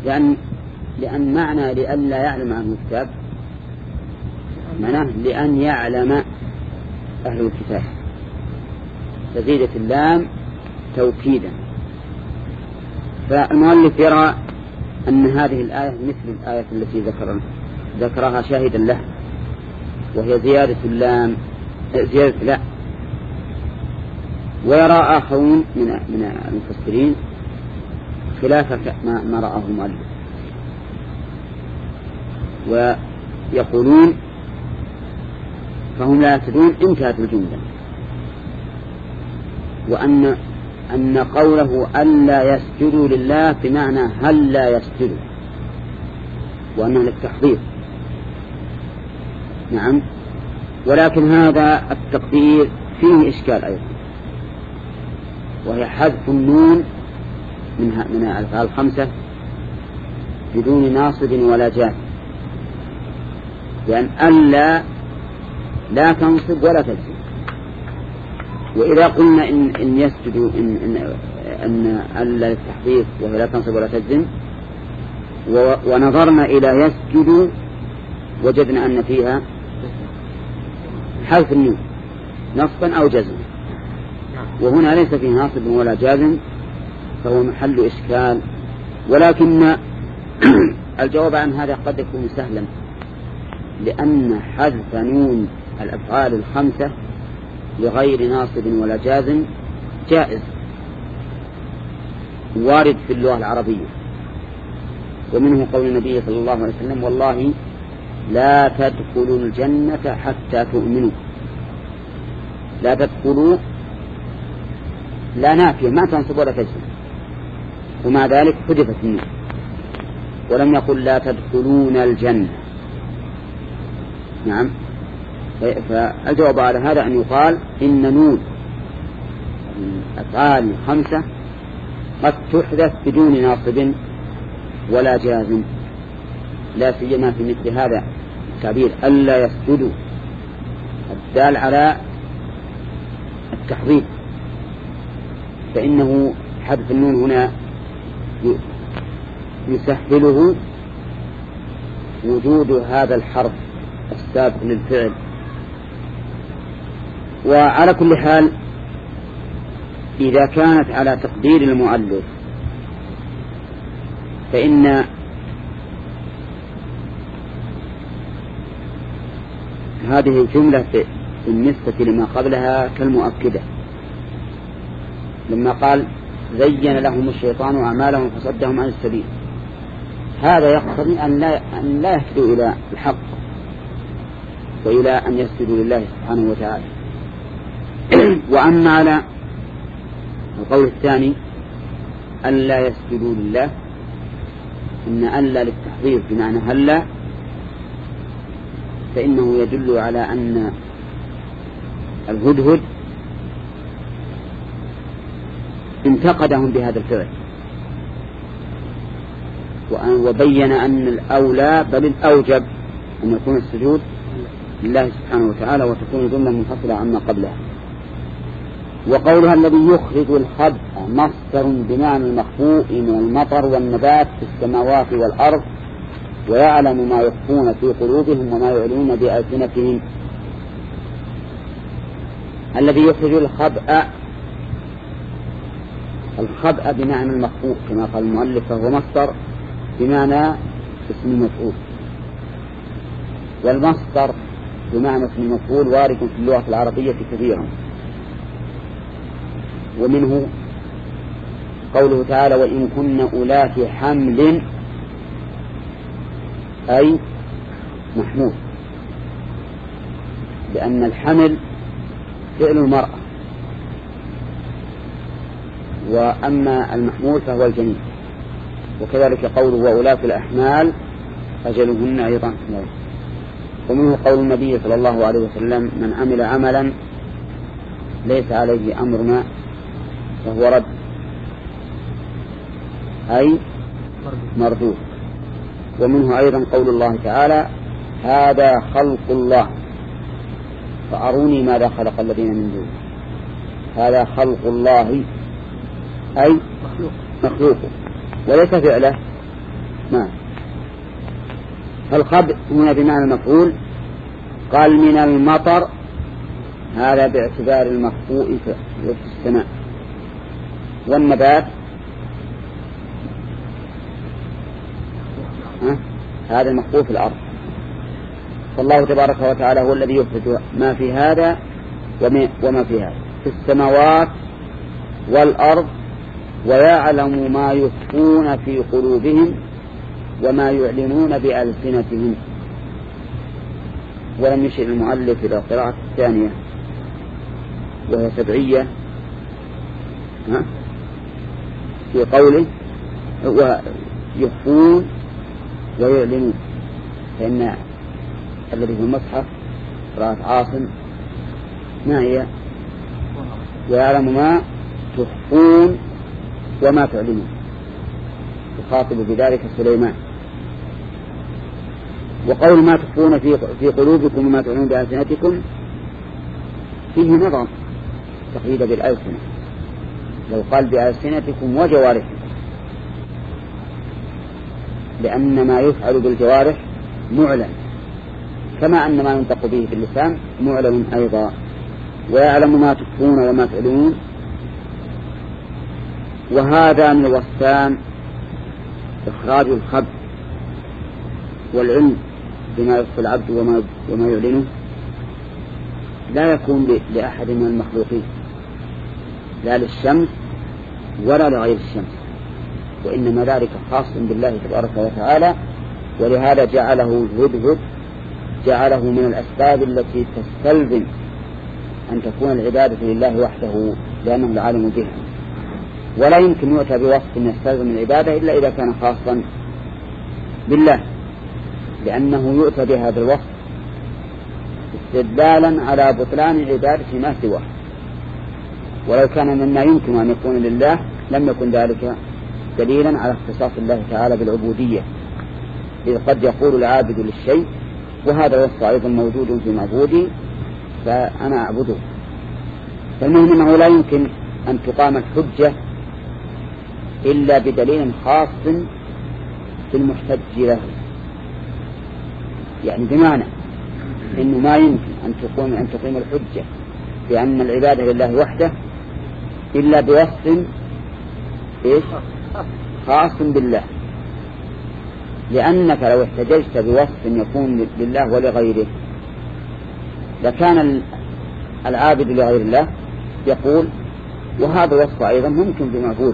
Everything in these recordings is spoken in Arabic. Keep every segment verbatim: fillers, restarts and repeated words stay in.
لأن لأن معنى لأن لا يعلم أهل الكتاب معناه لأن يعلم أهل الكتاب، فزيدت اللام توكيدا. فالمؤلف يرى أن هذه الآية مثل الآية التي ذكر ذكرها شاهدا له، وهي زيادة اللام زيادة لا. ويرى آخرون من من المفسرين خلاف ما, ما رآه المؤلف، ويقولون فهم لا يهتدون انتهت الجملة، وأن أن قوله ألا يسجدوا لله بمعنى هل لا يسجدوا، وأنه للتحضير. نعم، ولكن هذا التقدير فيه إشكال أيضا، وهي حذف النون من من الأفعال الخمسة بدون ناصب ولا جاز، لأن ألا لا تنصب ولا تجزم. وإذا قلنا إن, إن يسجدوا إن, إن, أن ألا للتحقيق وهي لا تنصب ولا تجزم، ونظرنا إلى يسجدوا وجدنا أن فيها حذف النون نصبا أو جزما، وهنا ليس فيه ناصب ولا جازم، فهو محل إشكال. ولكن الجواب عن هذا قد يكون سهلا، لأن حذف نون الأفعال الخمسة لغير ناصب ولا جازم جائز وارد في اللغة العربية. ومنه قول النبي صلى الله عليه وسلم والله لا تدخلوا الجنة حتى تؤمنوا. لا تدخلوا لا نافية ما تنصب ولا تجزم، ومع ذلك حذفت النون، ولم يقل لا تدخلون الجنة. نعم، فالجواب على هذا أن يقال إن نون الأفعال الخمسة قد تحدث بدون ناصب ولا جازم، لا سيما في مثل هذا التعبير ألا يسجدوا الدال على التحضير، فإنه حذف النون هنا يسهله وجود هذا الحرف السابق للفعل. وعلى كل حال إذا كانت على تقدير المؤلف فإن هذه الجملة بالنسبة لما قبلها كالمؤكدة، لما قال زين لهم الشيطان أعمالهم فصدهم عن السبيل، هذا يقتضي أن لا, أن لا يهتدوا إلى الحق وإلى أن يسجدوا لله سبحانه وتعالى. وأما على القول الثاني ألا يسجدوا لله، إن ألا للتحضير بمعنى هلا، فإنه يدل على أن الهدهد انتقدهم بهذا الفعل، وبين أن الأولى بل الأوجب أن يكون السجود لله سبحانه وتعالى وتكون جملة منفصلة عما قبلها. وقولها الذي يخرج الخبء مصدر بمعنى المخبوء من المطر والنبات في السماوات والأرض ويعلم ما يخفون في قلوبهم وما يعلنون بألسنتهم. الذي يخرج الخبء، الخبء بمعنى المخبوء كما قال المؤلف، فهو مصدر بمعنى اسم المفعول، والمصدر بمعنى اسم المفعول وارد في اللغة العربية كثيرا. ومنه قوله تعالى وإن كن أولات حمل أي محمول، لأن الحمل فعل المرأة، وأما المحمول فهو الجنين. وكذلك قوله وأولات الأحمال أجلهن أيضا. ومنه قول النبي صلى الله عليه وسلم من عمل عملا ليس عليه أمرنا فهو رد، أي مردود. ومنه أيضا قول الله تعالى هذا خلق الله فأروني ماذا خلق الذين من دونه. هذا خلق الله أي مخلوق وليس فعله، فالخبء هنا بمعنى المفعول. قال من المطر، هذا باعتبار المخبوء في السماء. والنبات هذا المخبوء في الأرض. فالله تبارك وتعالى هو الذي يخرج ما في هذا وما في هذا في السماوات والأرض، ويعلم ما يخفون في قلوبهم وما يعلنون بألسنتهم. ولم يشئ المؤلف إلى القراءة الثانية وهي سبعية في قوله ويخفون ويعلنون، فإن الذي في المصحف قراءة عاصم ما هي؟ ويعلم ما تخفون وما تعلنون، يخاطب بذلك سليمان. وقول ما تخفون في في قلوبكم وما تعلنون بألسنتكم فيه نظر تقييد بالألسنة، لو قال بألسنتكم وجوارحكم، لأن ما يفعل بالجوارح معلن، كما أن ما ينطق به باللسان معلن أيضا. ويعلم ما تخفون وما تعلنون. وهذا من الوصفان إخراج الخبر والعلم بما يخفي العبد وما وما يعلنه لا يكون لأحد من المخلوقين، لا للشمس ولا لغير الشمس، وإنما ذلك خاص بالله تبارك وتعالى. ولهذا جعله الهدهد جعله من الأسباب التي تستلزم أن تكون العبادة لله وحده، لأنه العالم بها. ولا يمكن يؤتى بوصف يستلزم العبادة إلا إذا كان خاصا بالله، لأنه يؤتى بهذا الوصف استدلالا على بطلان عبادة ما سواه. ولو كان مما يمكن أن يكون لله لم يكن ذلك دليلا على اختصاص الله تعالى بالعبودية، إذ قد يقول العابد للشيء وهذا الوصف أيضا موجود في معبودي فأنا أعبده. فالمهم أنه لا يمكن أن تقام الحجة إلا بدليل خاص في المحتج له، يعني بمعنى إنه ما يمكن أن تقوم أن تقيم الحجة بأن العبادة لله وحده إلا بوصف إيش خاص بالله، لأنك لو احتججت بوصف يكون لله ولغيره لكان العابد لغير الله يقول وهذا وصف أيضا ممكن في معبود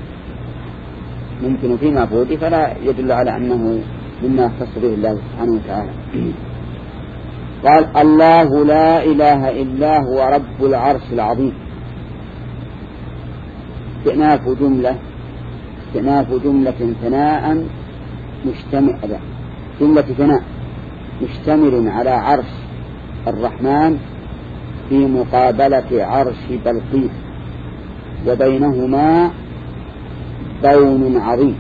ممكن في معبود فلا يدل على أنه مما يختص به الله سبحانه وتعالى. قال الله لا إله إلا هو رب العرش العظيم. استئناف جملة استئناف جملة ثناء مجتمع جملة ثناء مشتمل على عرش الرحمن في مقابلة عرش بلقيس، وبينهما بون عظيم.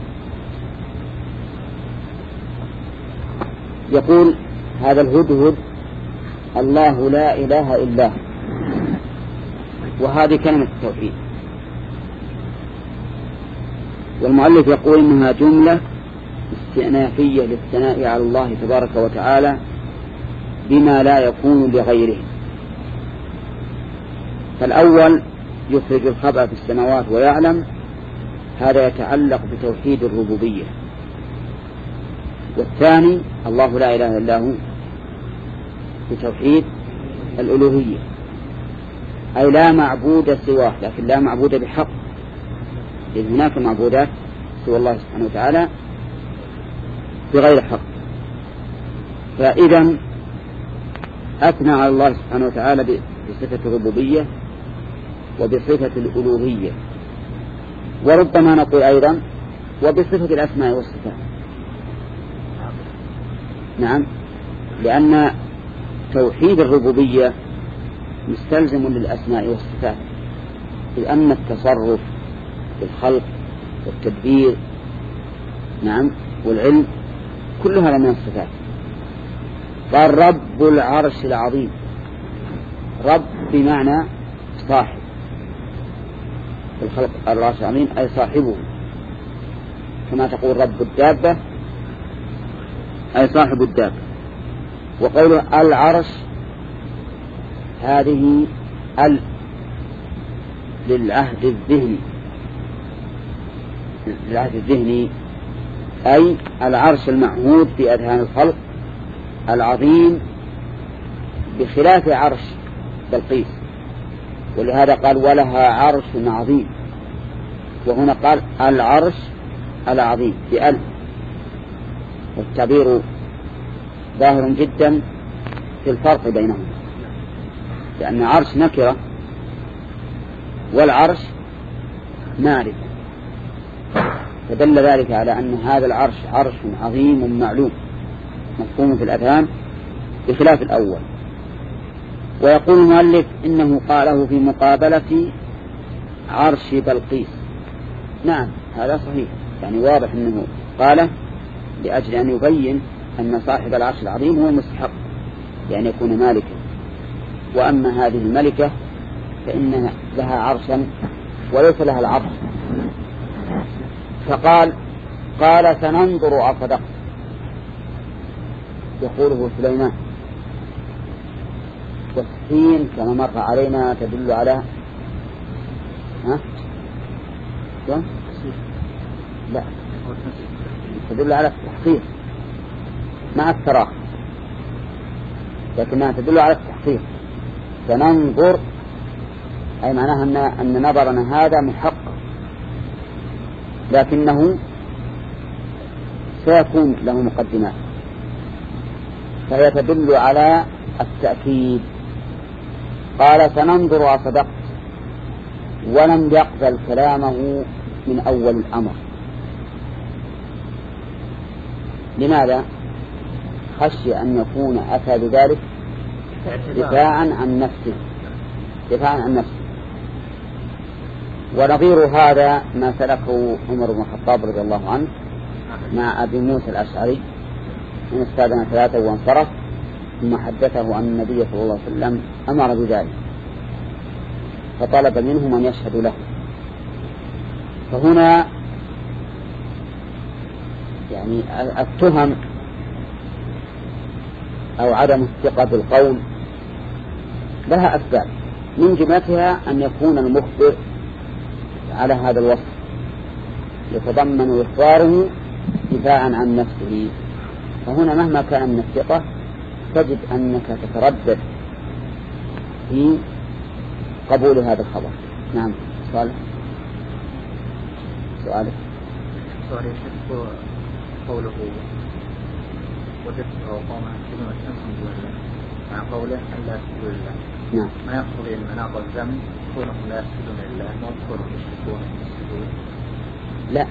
يقول هذا الهدهد الله لا إله إلا هو، وهذه كلمة التوحيد. والمؤلف يقول إنها جملة استئنافية للثناء على الله تبارك وتعالى بما لا يكون لغيره. فالأول يخرج الخبأ في السماوات ويعلم، هذا يتعلق بتوحيد الربوبية. والثاني الله لا إله إلا هو بتوحيد الألوهية، أي لا معبود سواه، لكن لا معبود بحق، إذ هناك معبودات سوى الله سبحانه وتعالى بغير حق. فإذا أثنى على الله سبحانه وتعالى بصفة الربوبية وبصفة الألوهية، وربما نقول أيضا وبصفة الأسماء والصفات. نعم، لأن توحيد الربوبية مستلزم للأسماء والصفات، إذ أن التصرف في الخلق والتدبير نعم والعلم كل هذا من الصفات. قال رب العرش العظيم. رب بمعنى صاحب في الخلق، العرش العظيم أي صاحبه، كما تقول رب الدابة أي صاحب الدابة. وقوله العرش هذه ال للعهد الذهني للعهد الذهني أي العرش المعهود في أذهان الخلق العظيم بخلاف عرش بلقيس، ولهذا قال ولها عرش عظيم، وهنا قال العرش العظيم بأل، والتعبير ظاهر جدا في الفرق بينهم، لأن عرش نكرة والعرش معرفة، فدل ذلك على أن هذا العرش عرش عظيم معلوم مفهوم في الأذهان بخلاف الأول. ويقول المؤلف إنه قاله في مقابلة عرش بلقيس. نعم هذا صحيح، يعني واضح أنه قاله لأجل أن يبين أن صاحب العرش العظيم هو المستحق لأن يكون مالكا، وأما هذه الملكة فإنها لها عرشا وليس لها العرش. فقال قال سننظر أصدقت، يقوله سليمان، والسين كما مر علينا تدل على ها؟ لا تدل على التحقيق مع التراخي، لكنها تدل على التحقيق. سننظر أي معناها أن, أن نظرنا هذا محقق، لكنه سيكون له مقدمات، فهي تدل على التأكيد. قال سننظر أصدقت، ولم يقبل كلامه من أول الأمر. لماذا؟ خشي أن يكون أتى بذلك دفاعا عن نفسه دفاعا عن نفسه ونظير هذا ما سلكه عمر بن الخطاب رضي الله عنه مع أبي موسى الأشعري من استاذنا ثلاثة وانصرف، ثم حدثه أن النبي صلى الله عليه وسلم أمر بذلك فطلب منهم أن يشهدوا له. فهنا يعني التهم أو عدم الثقة بالقول لها أسباب، من جملتها أن يكون المخبر على هذا الوصف يتضمن إخباره دفاعا عن نفسه، فهنا مهما كان من الثقة تجد أنك تتردد في قبول هذا الخبر. نعم سؤالك سؤالك سؤالي شك قوله وجدت قوما يسجدون الشمس من دون الله مع قوله أن لا يسجدوا لله. نعم. ما يقتضي أن مناط الذنب كونهم لا يسجدون لله وكونهم يشركون بالسجود؟ لا،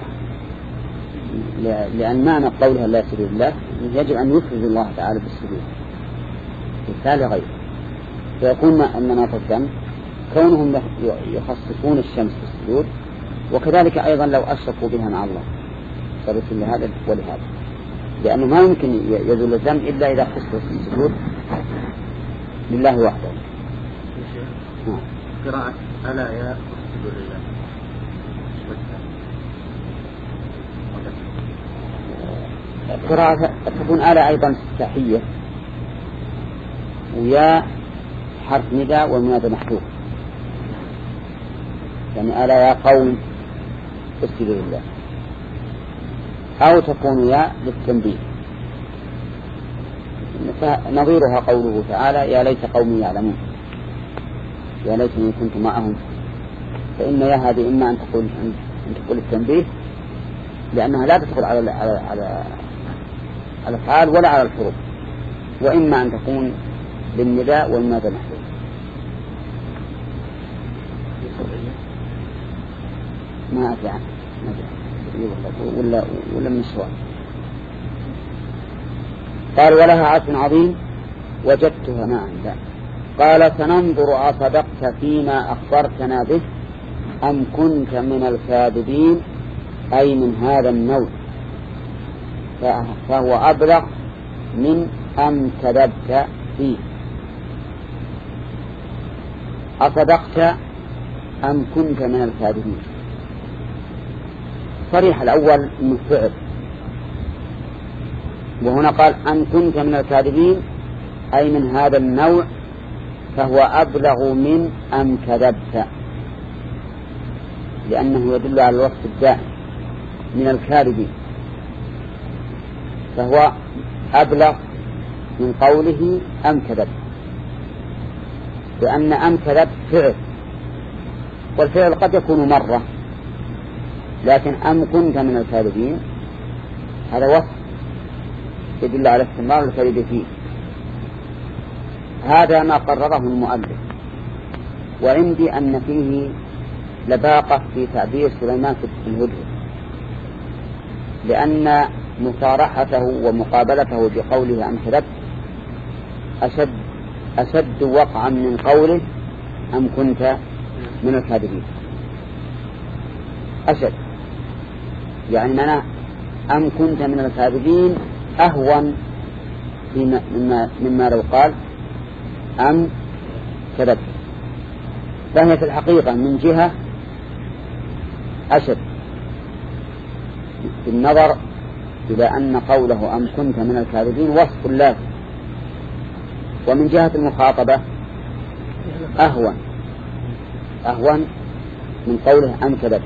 لأن معنى قولها لا يسجدوا لله يجب أن يفرد الله تعالى بالسجود مثال غير، فيكون أن مناط الذنب كونهم يخصصون الشمس بالسجود، وكذلك أيضا لو أشركوا بها مع الله صارت لهذا ولهذا، لأنه ما يمكن يزول الذنب إلا إذا خصص السجود لله وحده. قراءة ألا يا أسجد لله قراءة تكون ألا أيضا استحية، ويا حرف نداء والمنادى محذوف، يعني ألا يا قوم اسجدوا لله، أو تكون يا للتنبيه. نظيرها قوله تعالى يا ليت قومي يعلمون، يا ليتني كنت معهم، فإن يا هذه إما أن تقول أن تقول التنبيه لأنها لا تدخل على على على على الأفعال ولا على الحروف، وإما أن تكون بالنداء والماذا محذوف. ما أدري عنه ولا ولا من السؤال. قال ولها عرش عظيم وجدتها ما عندها. قال سننظر أصدقت فيما أخبرتنا به أم كنت من الكاذبين، أي من هذا النوع، فهو أبلغ من أم كذبت فيه. أصدقت أم كنت من الكاذبين، صريح الأول من فعل، وهنا قال أن كنت من الكاذبين أي من هذا النوع، فهو أبلغ من أم كذبت، لأنه يدل على الوصف الدائم من الكاذبين، فهو أبلغ من قوله أم كذبت، لأن أم كذبت فعل، والفعل قد يكون مرة، لكن أم كنت من الكاذبين هذا وصف يدل على استمرار الكذب فيه. هذا ما قرره المؤلف، وعندي أن فيه لباقة في تعبير سليمان في الهدهد، لأن مصارحته ومقابلته بقوله أم كذبت أشد, أشد وقعا من قوله أم كنت من الكاذبين، أشد، يعني معناه أم كنت من الكاذبين أهون مما, مما لو قال أم كذبت، فهي في الحقيقة من جهة أشد بالنظر إلى أن قوله أم كنت من الكاذبين وصف لازم، ومن جهة المخاطبة أهون أهون من قوله أم كذبت.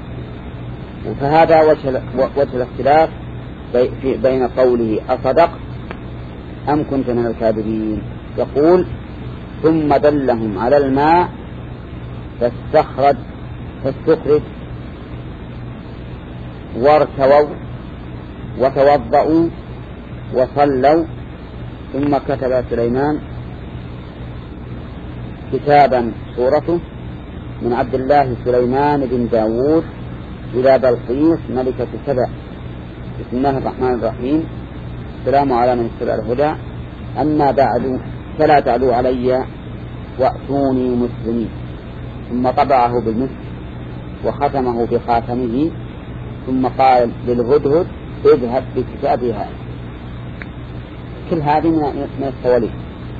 فهذا وجه الاختلاف بين قوله أصدق أم كنت من الكاذبين. يقول ثم دلهم على الماء فاستخرج فاستخرج وارتووا وتوضأوا وصلوا، ثم كتب سليمان كتابا سورته من عبد الله سليمان بن داود إلى بلقيس ملكة سبع. بسم الله الرحمن الرحيم. السلام على من اتبع الهدى، أما بعد فلا تعلوا علي وأتوني مسلمين. ثم طبعه بالمسك وختمه بخاتمه، ثم قال للهدهد اذهب بكتابي هذا. كل هذه من التواليف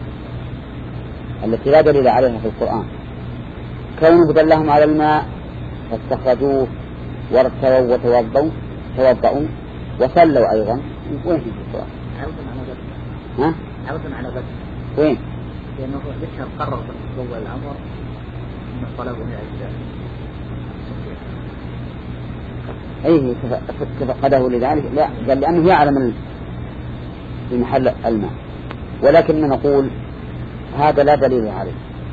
التي لا دليل عليها في القرآن. كونه دلهم على الماء فاستخرجوه وارتووا وتوضوا توضأوا وصلوا أيضا، وين في القرآن؟ ها؟ عوضا على بدء وين؟ لأنه ذكر قرر في أول الأمر أن طلبوا من أجل أيه فقده لذلك؟ لا، قال لأنه يعلم في محل الماء، ولكن نقول هذا لا دليل عليه،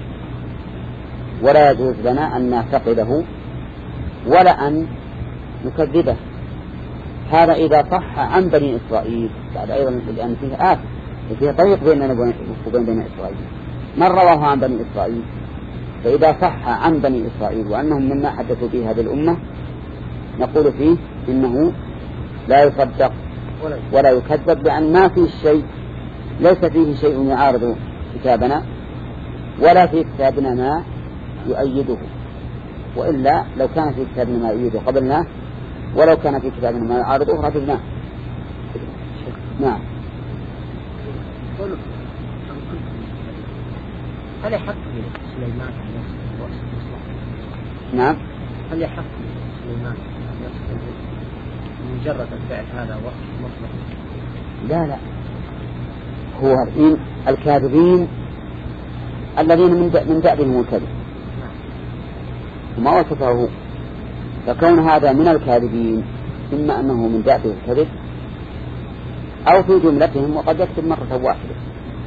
ولا يجوز لنا أن نعتقده ولا أن نكذبه. هذا إذا صح عن بني إسرائيل، بعد أيضا لأن فيه آت فيه طريق بيننا وبين بني إسرائيل، من رواه عن بني إسرائيل، فإذا صح عن بني إسرائيل وأنهم مما حدثوا به هذه الأمة نقول فيه إنه لا يصدق ولا يكذب، لأن ما فيه شيء، ليس فيه شيء يعارض كتابنا ولا في كتابنا ما يؤيده، وإلا لو كان في كتابنا ما يؤيده قبلنا، ولو كان في كتابنا ما يعارضه رددناه. نعم. هل يحق سليمان أن يصف نعم. هل يحق سليمان أن يصف مجرد الفعل هذا وصف مطلق؟ لا لا، هو الحين الكاذبين الذين من دأبهم الكذب وما وصفه، فكون هذا من الكاذبين إما أنه من دأبه الكذب أو في جملتهم، وقد يكتب مرة واحدة،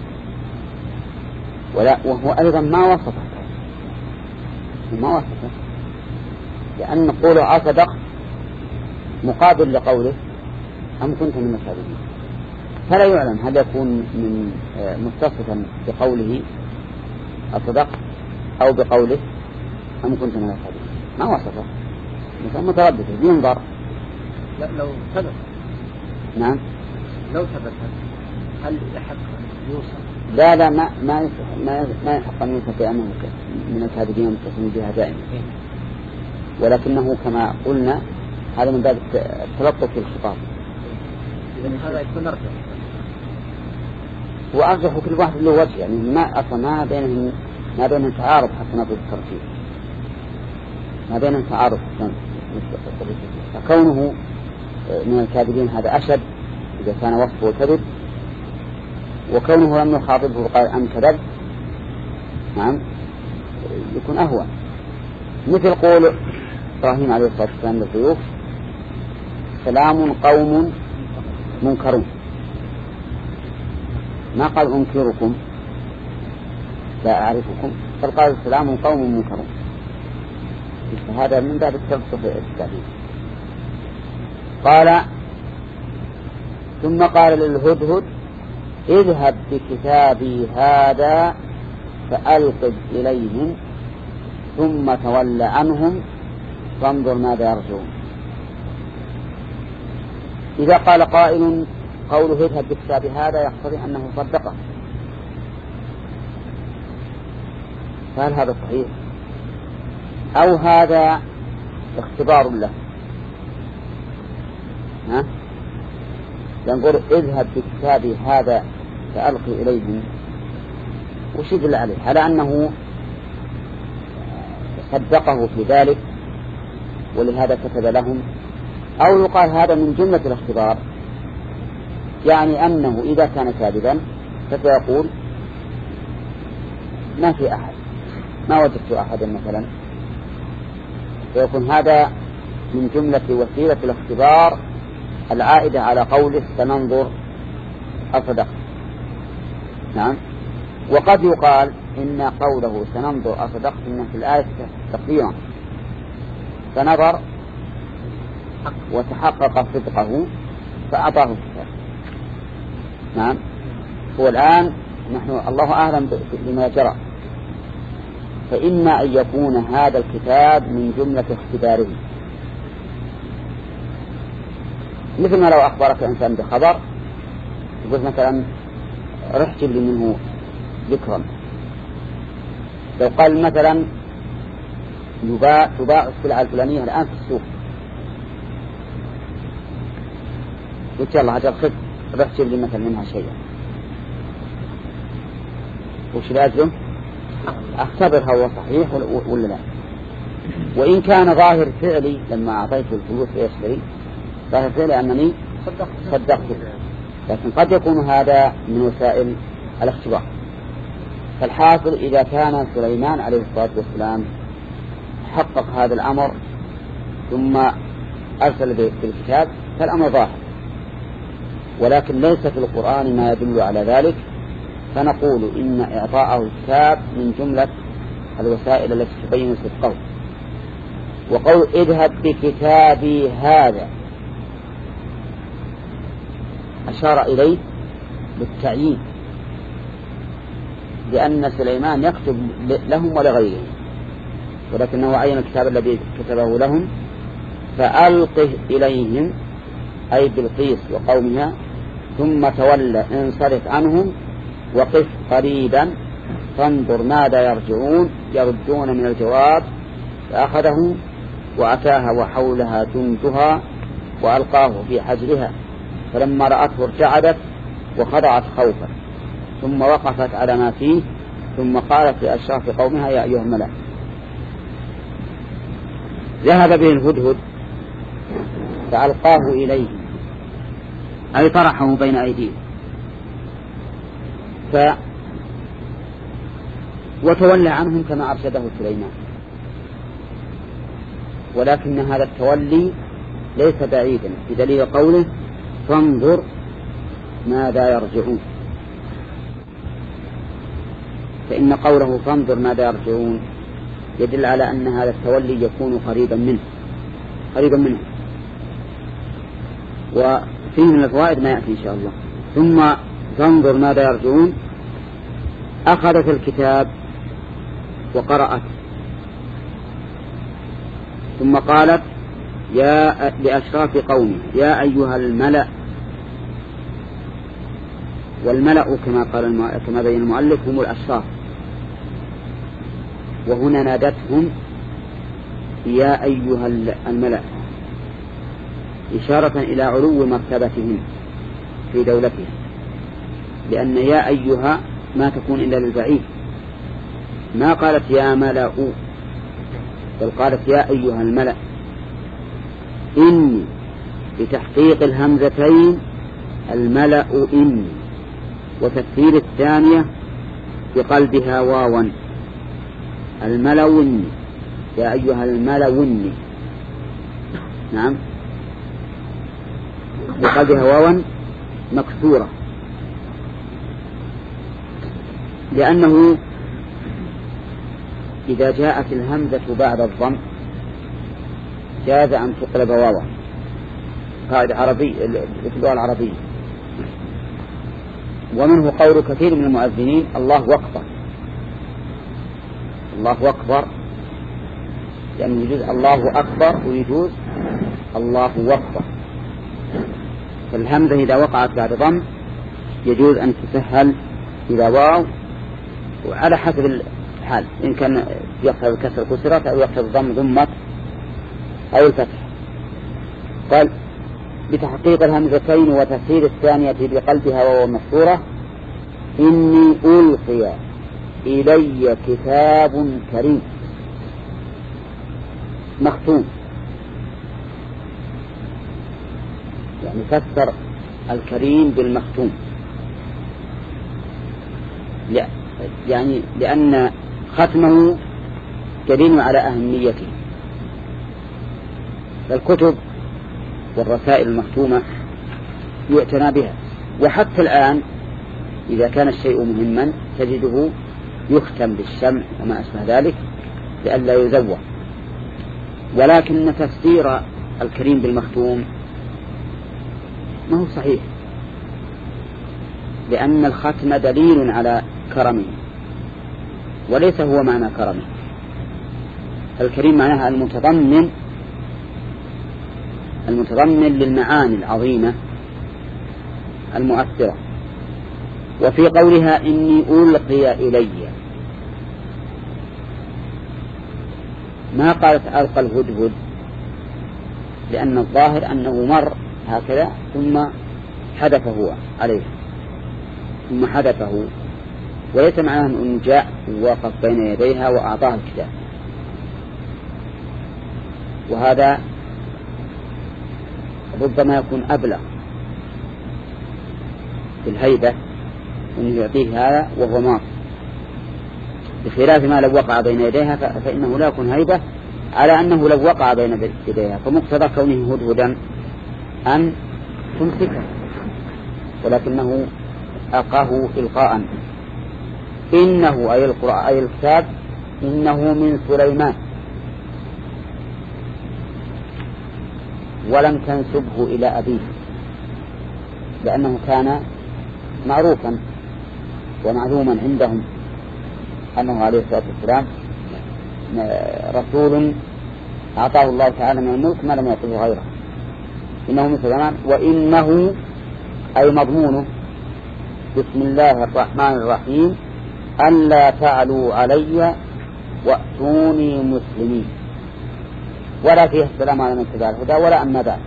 ولا وهو أيضا ما وصفه وما وصفه لأن قوله أصدق مقابل لقوله أم كنت من الكاذبين، فلا يعلم هل يكون من متصفا بقوله أصدق أو بقوله أم كنت من الكاذبين، ما وصفه، متردد ينظر. لا لو ثبت. نعم. لو ثبت هل يحق أن يوصف؟ لا لا ما ما ما ما يحق أن يوصف بأنه من الكاذبين المتصلين بها دائما، ولكنه كما قلنا هذا من باب التلطف في الخطاب. إذن هذا يكون أرجح. وأرجح كل واحد له وجه، يعني ما أصلا ما بينهم ما بينهم تعارض حتى نقول الترتيب، ما بينهم تعارض حتى. فكونه من الكاذبين هذا أشد إذا كان وصفه كذب، وكونه لم يخاطبه وقال أن كذب نعم يكون أهون. مثل قول إبراهيم عليه الصلاة والسلام للضيوف: سلام قوم منكرون، ما قال أنكركم لا أعرفكم، بل قال سلام قوم منكرون. هذا من باب التلطف التعبير. قال: ثم قال للهدهد: اذهب بكتابي هذا فألقه إليهم ثم تول عنهم فانظر ماذا يرجعون. إذا قال قائل قوله اذهب بكتاب هذا يقتضي أنه صدقه، فهل هذا صحيح أو هذا اختبار له؟ ها؟ ينقول اذهب بكتابي هذا فألقي إليهم، وش يدل عليه؟ على أنه صدقه في ذلك ولهذا كتب لهم، أو يقال هذا من جملة الاختبار، يعني أنه إذا كان كاذبا فسيقول ما في أحد، ما وجدت أحدا مثلا، فيكون هذا من جملة وسيلة الاختبار العائدة على قوله سننظر أصدق. نعم. وقد يقال إن قوله سننظر أصدق إنه في الآية تقديرا، فنظر وتحقق صدقه فأعطاه الكتاب. نعم. هو الآن نحن الله أعلم بما جرى، فإما أن يكون هذا الكتاب من جملة اختباره، مثل ما لو أخبرك إنسان بخبر يقول مثلا رح جيب لي منه ذكرا، لو قال مثلا يباع تباع السلعة الفلانية الآن في السوق، قلت يلا هذا الخط رح جيب لي مثلا منها شيئا، وش لازم أختبر هو صحيح ولا لا. وإن كان ظاهر فعلي لما أعطيته الفلوس يشتري ظاهر فعلي أنني صدقته، لكن قد يكون هذا من وسائل الاختبار. فالحاصل إذا كان سليمان عليه الصلاة والسلام حقق هذا الأمر ثم أرسل بالكتاب فالأمر ظاهر، ولكن ليس في القرآن ما يدل على ذلك، فنقول إن إعطاءه الكتاب من جملة الوسائل التي تبين صدقه. وقول اذهب بكتابي هذا أشار إليه بالتعيين، لأن سليمان يكتب لهم ولغيرهم، ولكنه عين الكتاب الذي كتبه لهم فألقه إليهم أي بالقيس وقومها ثم تولى انصرف عنهم وقف قريبا فانظر ماذا يرجعون يردون من الجواب. فأخذه وأتاها وحولها جندها وألقاه في حجرها، فلما رأته ارتعدت وخضعت خوفا ثم وقفت على ما فيه ثم قالت لأشراف قومها يا أيها الملأ. ذهب به الهدهد فألقاه إليه أي طرحه بين أيديه، ف وتولى عنهم كما أرشده سليمان، ولكن هذا التولي ليس بعيدا بدليل قوله فانظر ماذا يرجعون، فإن قوله فانظر ماذا يرجعون يدل على أن هذا التولي يكون قريبا منه قريبا منه وفيه من الفوائد ما يأتي إن شاء الله. ثم فانظر ماذا يرجعون أخذت الكتاب وقرأت ثم قالت يا لأشراف قومي يا أيها الملأ، والملأ كما قال كما بين المؤلف هم الأشراف، وهنا نادتهم يا أيها الملأ إشارة إلى علو مرتبتهم في دولتهم، لأن يا أيها ما تكون إلا للبعيد، ما قالت يا ملأ بل قالت يا أيها الملأ، إني بتحقيق الهمزتين الملأ إني، وتفسير الثانية بقلبها واوا، الملأ إني، يا أيها الملأ إني، نعم، بقلبها واوا مكسورة، لأنه إذا جاءت الهمزة بعد الضم جاز أن تقلب واوا، قاعدة عربي في اللغة العربية. ومنه قول كثير من المؤذنين الله أكبر، الله أكبر، لأنه يجوز الله أكبر ويجوز الله أكبر. فالهمزة إذا وقعت بعد ضم يجوز أن تسهل إلى واو، وعلى حسب الحال، إن كان يقصد الكسر كسرت أو يقصد الضم ضمت أو الفتح. قال بتحقيق الهمزتين وتفسير الثانية بقلبها وهو مكسورة، إني ألقي إلي كتاب كريم مختوم، يعني فسر الكريم بالمختوم، يعني لأن ختمه دليل على أهميته. الكتب والرسائل المختومة يعتنى بها، وحتى الآن إذا كان الشيء مهما تجده يختم بالشمع وما أشبه ذلك لئلا يزوى. ولكن تفسير الكريم بالمختوم ما هو صحيح، لأن الختم دليل على كرمه وليس هو معنى كرمه. الكريم معناها المتضمن المتضمن للمعاني العظيمة المؤثرة. وفي قولها إني ألقي إلي ما قالت ألقى الهدهد، لأن الظاهر أنه مر هكذا ثم حدث هو عليه ثم حدثه، وليس معناه أن جاء ووقف بين يديها وأعطاه الكتاب. وهذا ربما يكون أبلغ في الهيبة أنه يعطيه هذا وهو ماض، بخلاف ما لو وقع بين يديها فإنه لا يكون هيبة على أنه لو وقع بين يديها. فمقتضى كونه هدهدا أن تمسكه، ولكنه ألقاه إلقاء. إنه أي القرآن أي الكتاب إنه من سليمان، ولم تنسبه إلى أبيه، لأنه كان معروفا ومعلوما عندهم أنه عليه الصلاة والسلام رسول أعطاه الله تعالى من الملك ما لم يعطه غيره. إنه من سليمان وإنه أي مضمونه بسم الله الرحمن الرحيم ألا تعلوا علي وأتوني مسلمين، ولا فيه السلام على من اتبع الهدى ولا أما بعد،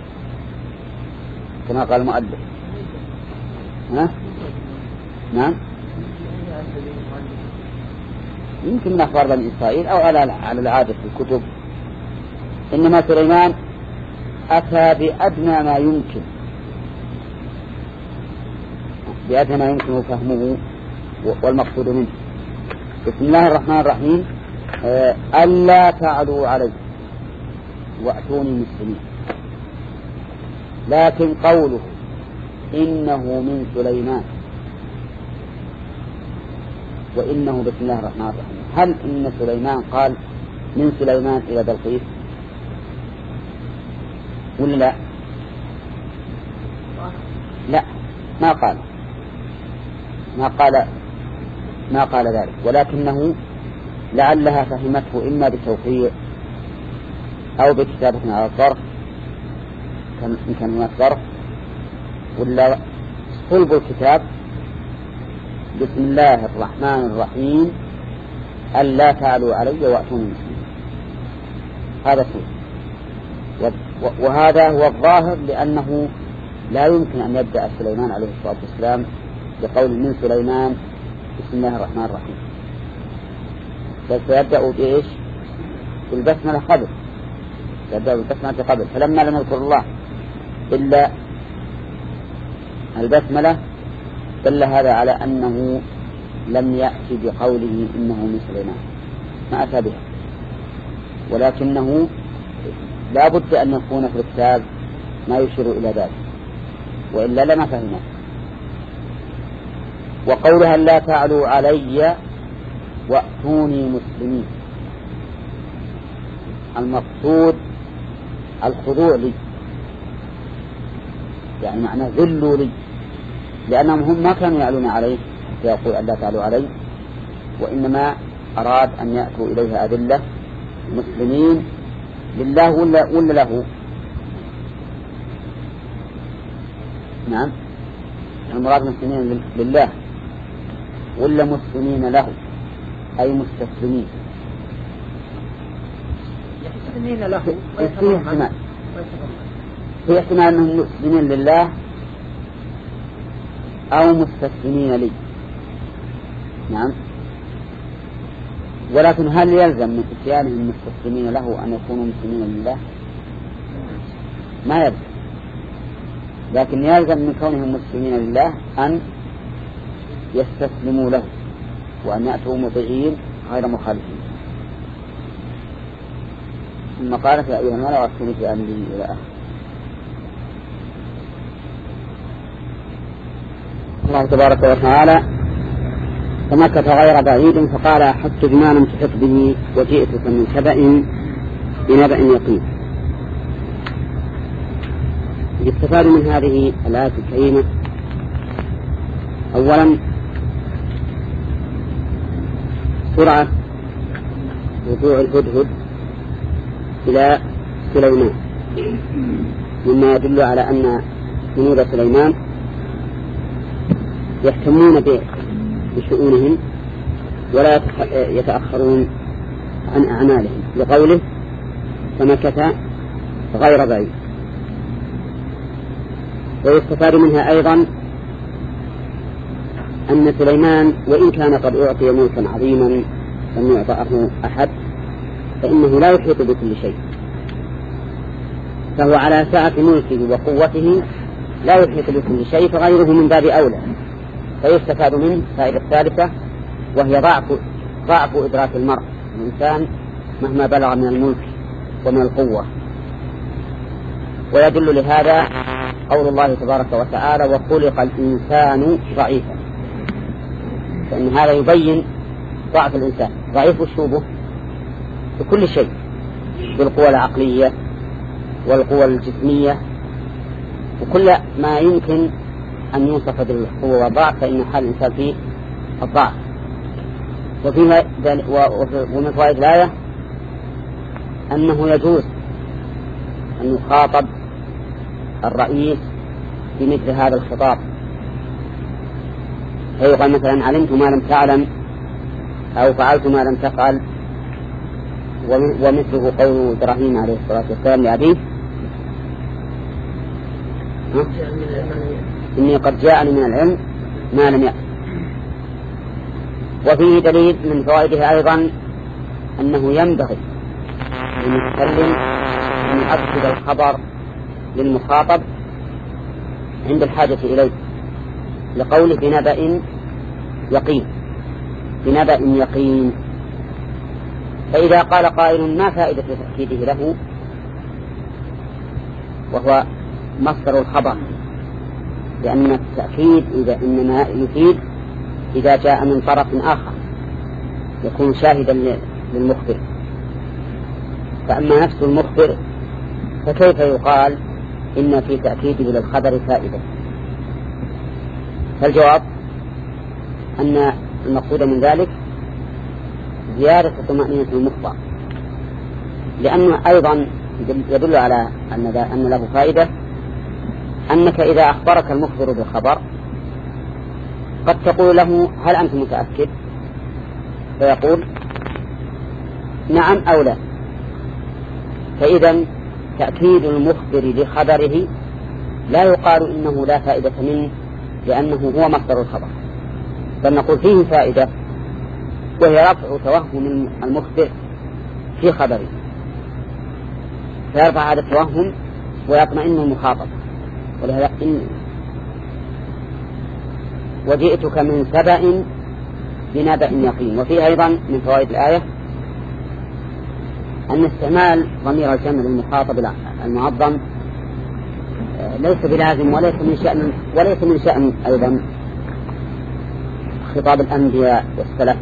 كما قال المؤلف. ها؟ نعم، يمكن من أخبار بني إسرائيل أو على على العادة في الكتب. إنما سليمان أتى بأدنى ما يمكن بأدنى ما يمكن فهمه والمقصود منه. بسم الله الرحمن الرحيم ألا تعلوا علي وأتوني مسلمين. لكن قوله إنه من سليمان وإنه بسم الله الرحمن الرحيم، هل إن سليمان قال من سليمان إلى بلقيس ولا لا؟ لا، ما قال ما قال ما قال ذلك، ولكنه لعلها فهمته إما بالتوقيع أو بكتابة على الظرف إن كان هناك ظرف، ولا صلب الكتاب بسم الله الرحمن الرحيم ألا تعلوا علي وأتوني مسلمين. هذا صلب، وهذا هو الظاهر، لأنه لا يمكن أن يبدأ سليمان عليه الصلاة والسلام بقول من سليمان بسم الله الرحمن الرحيم، بل سيبدأ بإيش؟ بالبسملة قبل، يبدأ بالبسملة قبل. فلما لم يذكر الله إلا البسملة دل هذا على أنه لم يأتي بقوله إنه من سليمان، ما أتى به، ولكنه لا بد أن يكون في الكتاب ما يشير إلى ذلك، وإلا لما فهمه. وقولها لا تعلوا علي وأتوني مسلمين، المقصود الخضوع لي، يعني معنى ذلوا لي، لأنهم هم ما كانوا يعلون عليه فيقول أن لا تعلوا علي، وإنما أراد أن يأتوا إليها أذلة مسلمين لله ولا, ولا له. نعم، المراد مسلمين لله ولا مسلمين له، أي مستسلمين. مسلمين له في احتمال في احتمال أنهم مسلمين لله أو مستسلمين لي. نعم، ولكن هل يلزم من اتيانهم مستسلمين له أن يكونوا مسلمين لله؟ ما يلزم، لكن يلزم من كونهم مسلمين لله أن يستسلموا له وأن يأتوا مطيعين غير مخالفين. ثم قالت يا أيها الملأ واذكروا في أمره إلى آخره. الله تبارك وتعالى فمكث غير بعيد فقال أحطت بما لم تحط به وجئتك من سبأ بنبأ يقين. يستفاد من هذه الآية الكريمة أولا سرعة رجوع الهدهد إلى سليمان، مما يدل على أن جنود سليمان يهتمون بشؤونهم ولا يتأخرون عن أعمالهم، لقوله فمكث غير بعيد. ويستفاد منها أيضا أن سليمان وإن كان قد أعطي ملكا عظيما لم يعطأه أحد فإنه لا يحيط بكل شيء، فهو على سعة ملكه وقوته لا يحيط بكل شيء، فغيره من باب أولى. فيستفاد منه فائدة الثالثة وهي ضعف ضعف إدراك المرء الإنسان مهما بلغ من الملك ومن القوة. ويدل لهذا قول الله تبارك وتعالى وخلق الإنسان ضعيفا، فإن هذا يبين ضعف الإنسان، ضعيف الشوبه بكل شيء، بالقوة العقلية والقوة الجسمية وكل ما يمكن أن يوصف بالقوة والضعف، فإن حال الإنسان فيه الضعف. وفيها ومن فوائد الآية أنه يجوز أن يخاطب الرئيس بمثل هذا الخطاب، فيقال مثلا علمت ما لم تعلم أو فعلت ما لم تفعل، ومثله قول إبراهيم عليه الصلاة والسلام لأبيه إني قد جاءني من العلم ما لم يأت. وفيه دليل من فوائده أيضا أنه ينبغي للمتكلم أن يؤكد الخبر للمخاطب عند الحاجة إليه، لقوله بنبأ يقين، بنبأ يقين. فإذا قال قائل ما فائدة تأكيده له وهو مصدر الخبر، لأن التأكيد إذا إنما يفيد إذا جاء من طرف آخر يكون شاهدا للمخبر، فأما نفس المخبر فكيف يقال إن في تأكيده للخبر فائدة؟ فالجواب أن المقصود من ذلك زيادة طمأنينة المخبر، لأنه أيضا يدل على أن له فائدة أنك إذا أخبرك المخبر بالخبر قد تقول له هل أنت متأكد؟ فيقول نعم أو لا. فإذا تأكيد المخبر لخبره لا يقال إنه لا فائدة منه لأنه هو مصدر الخبر، بل نقول فيه فائدة وهي رفع توهم المخبر في خبره، فيرفع هذا التوهم ويطمئن المخاطب. ولهذا إن وجئتك من سبأ بنبأ يقين. وفيه أيضا من فوائد الآية أن استعمال ضمير الجمع للمخاطب المعظم ليس بلازم وليس من شأن وليس من شأن أيضا خطاب الأنبياء والسلف.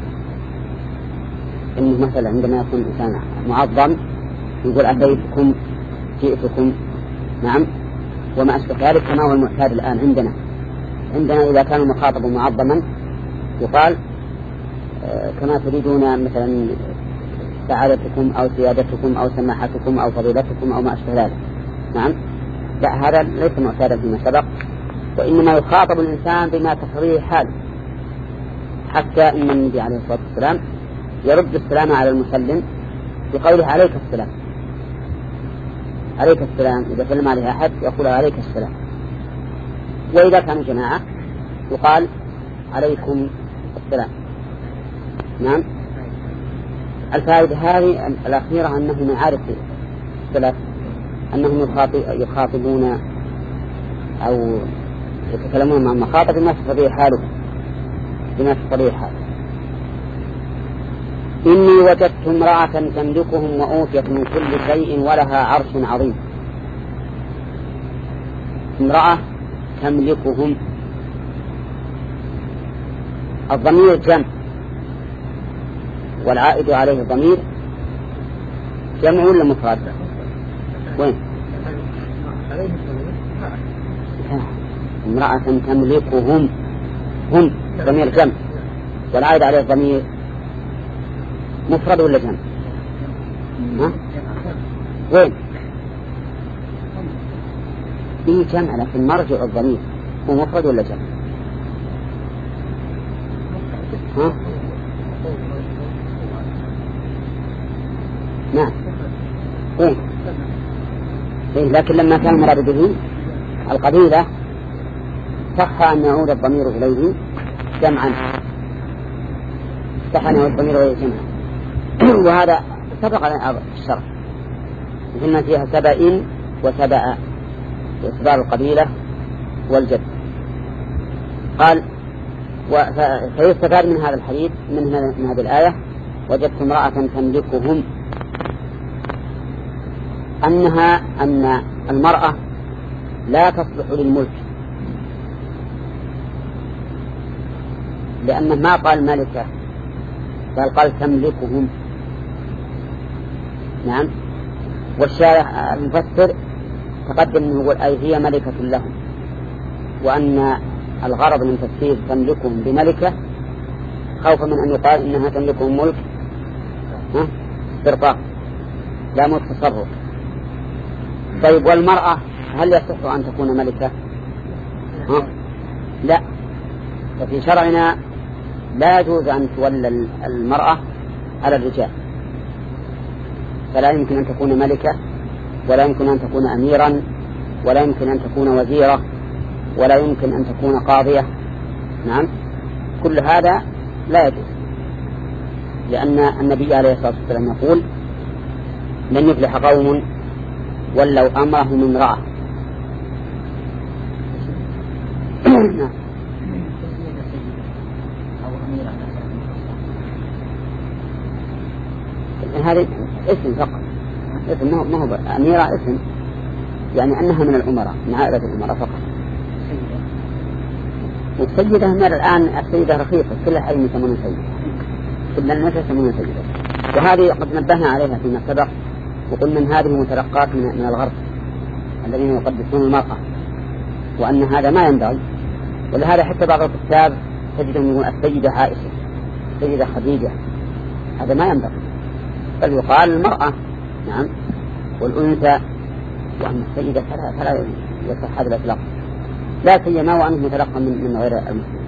إنه مثلا عندما يكون الإنسان معظم يقول أتيتكم جئتكم، نعم، وما أشبه ذلك كما هو المعتاد الآن عندنا. عندنا إذا كان المخاطب معظما يقال كما تريدون مثلا سعادتكم أو سيادتكم أو سماحتكم أو فضيلتكم أو ما أشبه ذلك، نعم. لا، هذا ليس معتادا فيما سبق، وإنما يخاطب الإنسان بما تقتضيه حاله. حتى إن النبي عليه الصلاة والسلام يرد السلام على المسلم بقوله عليك السلام، عليك السلام. إذا سلم عليه أحد يقول عليك السلام. وإذا كانوا جماعة يقال عليكم السلام، نعم. الفائدة هذه الأخيرة أنه من عارف السلف أنهم يخاطبون أو يتكلمون مع المخاطب بما تقتضيه حاله، بما تقتضيه حاله. إني وجدت امرأة تملكهم وأوتيت من كل شيء ولها عرش عظيم. امرأة تملكهم، الضمير جمع والعائد عليه ضمير جمع ولا مفرد؟ وين؟ امرأة تملكهم، هم ضمير جمع والعائد عليه ضمير مفرد ولا جمع؟ ها؟ وين؟ في جمع لكن مرجع الضمير هو مفرد ولا جمع؟ ها؟ نعم. وين؟ إيه، لكن لما كان مراد به القبيلة صح أن يعود الضمير إليه جمعا، صح أن يعود الضمير إليه جمعا. وهذا سبق على الشرح مثل ما فيها سبأ وسبأ إصدار القبيلة والجد. قال فيستفاد من هذا الحديث من, من هذه الآية وجدت امرأة تملكهم أنها أن المرأة لا تصلح للملك، لأنه ما قال ملكة بل قال تملكهم، نعم. والشارع المفسر تقدم أنه يقول أي هي ملكة لهم، وأن الغرض من تفسير تملكهم بملكة خوفا من أن يقال إنها تملكهم ملك استرقاق لا ملك تصرف. طيب والمرأة هل يصح أن تكون ملكة؟ ها؟ لا، ففي شرعنا لا يجوز أن تولى المرأة على الرجال، فلا يمكن أن تكون ملكة ولا يمكن أن تكون أميرا ولا يمكن أن تكون وزيرة ولا يمكن أن تكون قاضية، نعم. كل هذا لا يجوز، لأن النبي عليه الصلاة والسلام يقول لن يفلح قوم ولوا أمره من امرأة. هذه اسم فقط، اسم ما هو أميرة، اسم يعني أنها من الأمراء، من عائلة الأمراء فقط. والسيدة من الآن السيدة رخيصة، كل حي يسمونها سيدة، كل الناس يسمونها سيدة. وهذه قد نبهنا عليها فيما سبق وقلنا من هذه متلقات من, من الغرب الذين يقدسون المرأة، وأن هذا ما ينبغي. ولهذا حتى بعض الكتاب تجدهم يقول السيدة عائشة، السيدة خديجة، هذا ما ينبغي، بل يقال المرأة، نعم، والأنثى، وأن السيدة فلا, فلا يصح هذا الإطلاق، لا سيما وأنه متلقى من, من غير المسلمين.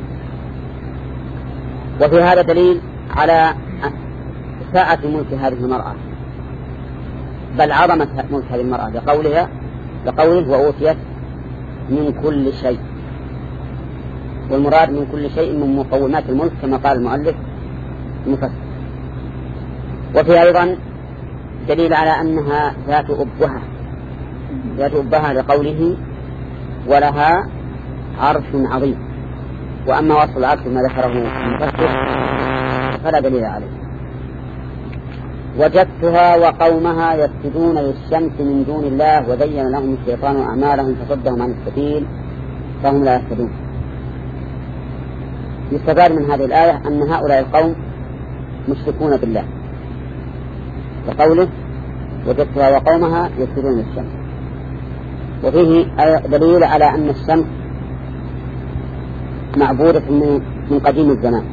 وفي هذا دليل على ساعة ملك هذه المرأة، بل عظمت ملك هذه المرأة بقولها بقوله وأوتيت من كل شيء، والمراد من كل شيء من مقومات الملك كما قال المؤلف المفسر. وفي أيضا دليل على أنها ذات أبهة، ذات أبهة لقوله ولها عرش عظيم. وأما وصف العكس ما ذكره المفسر فلا دليل عليه. وجدتها وقومها يسجدون للشمس من دون الله وزين لهم الشيطان أعمالهم فصدهم عن السبيل فهم لا يهتدون. يستفاد من هذه الآية أن هؤلاء القوم مشركون بالله، وقوله وجدتها وقومها يسجدون للشمس، وفيه دليل على أن الشمس معبودة من قديم الزمان،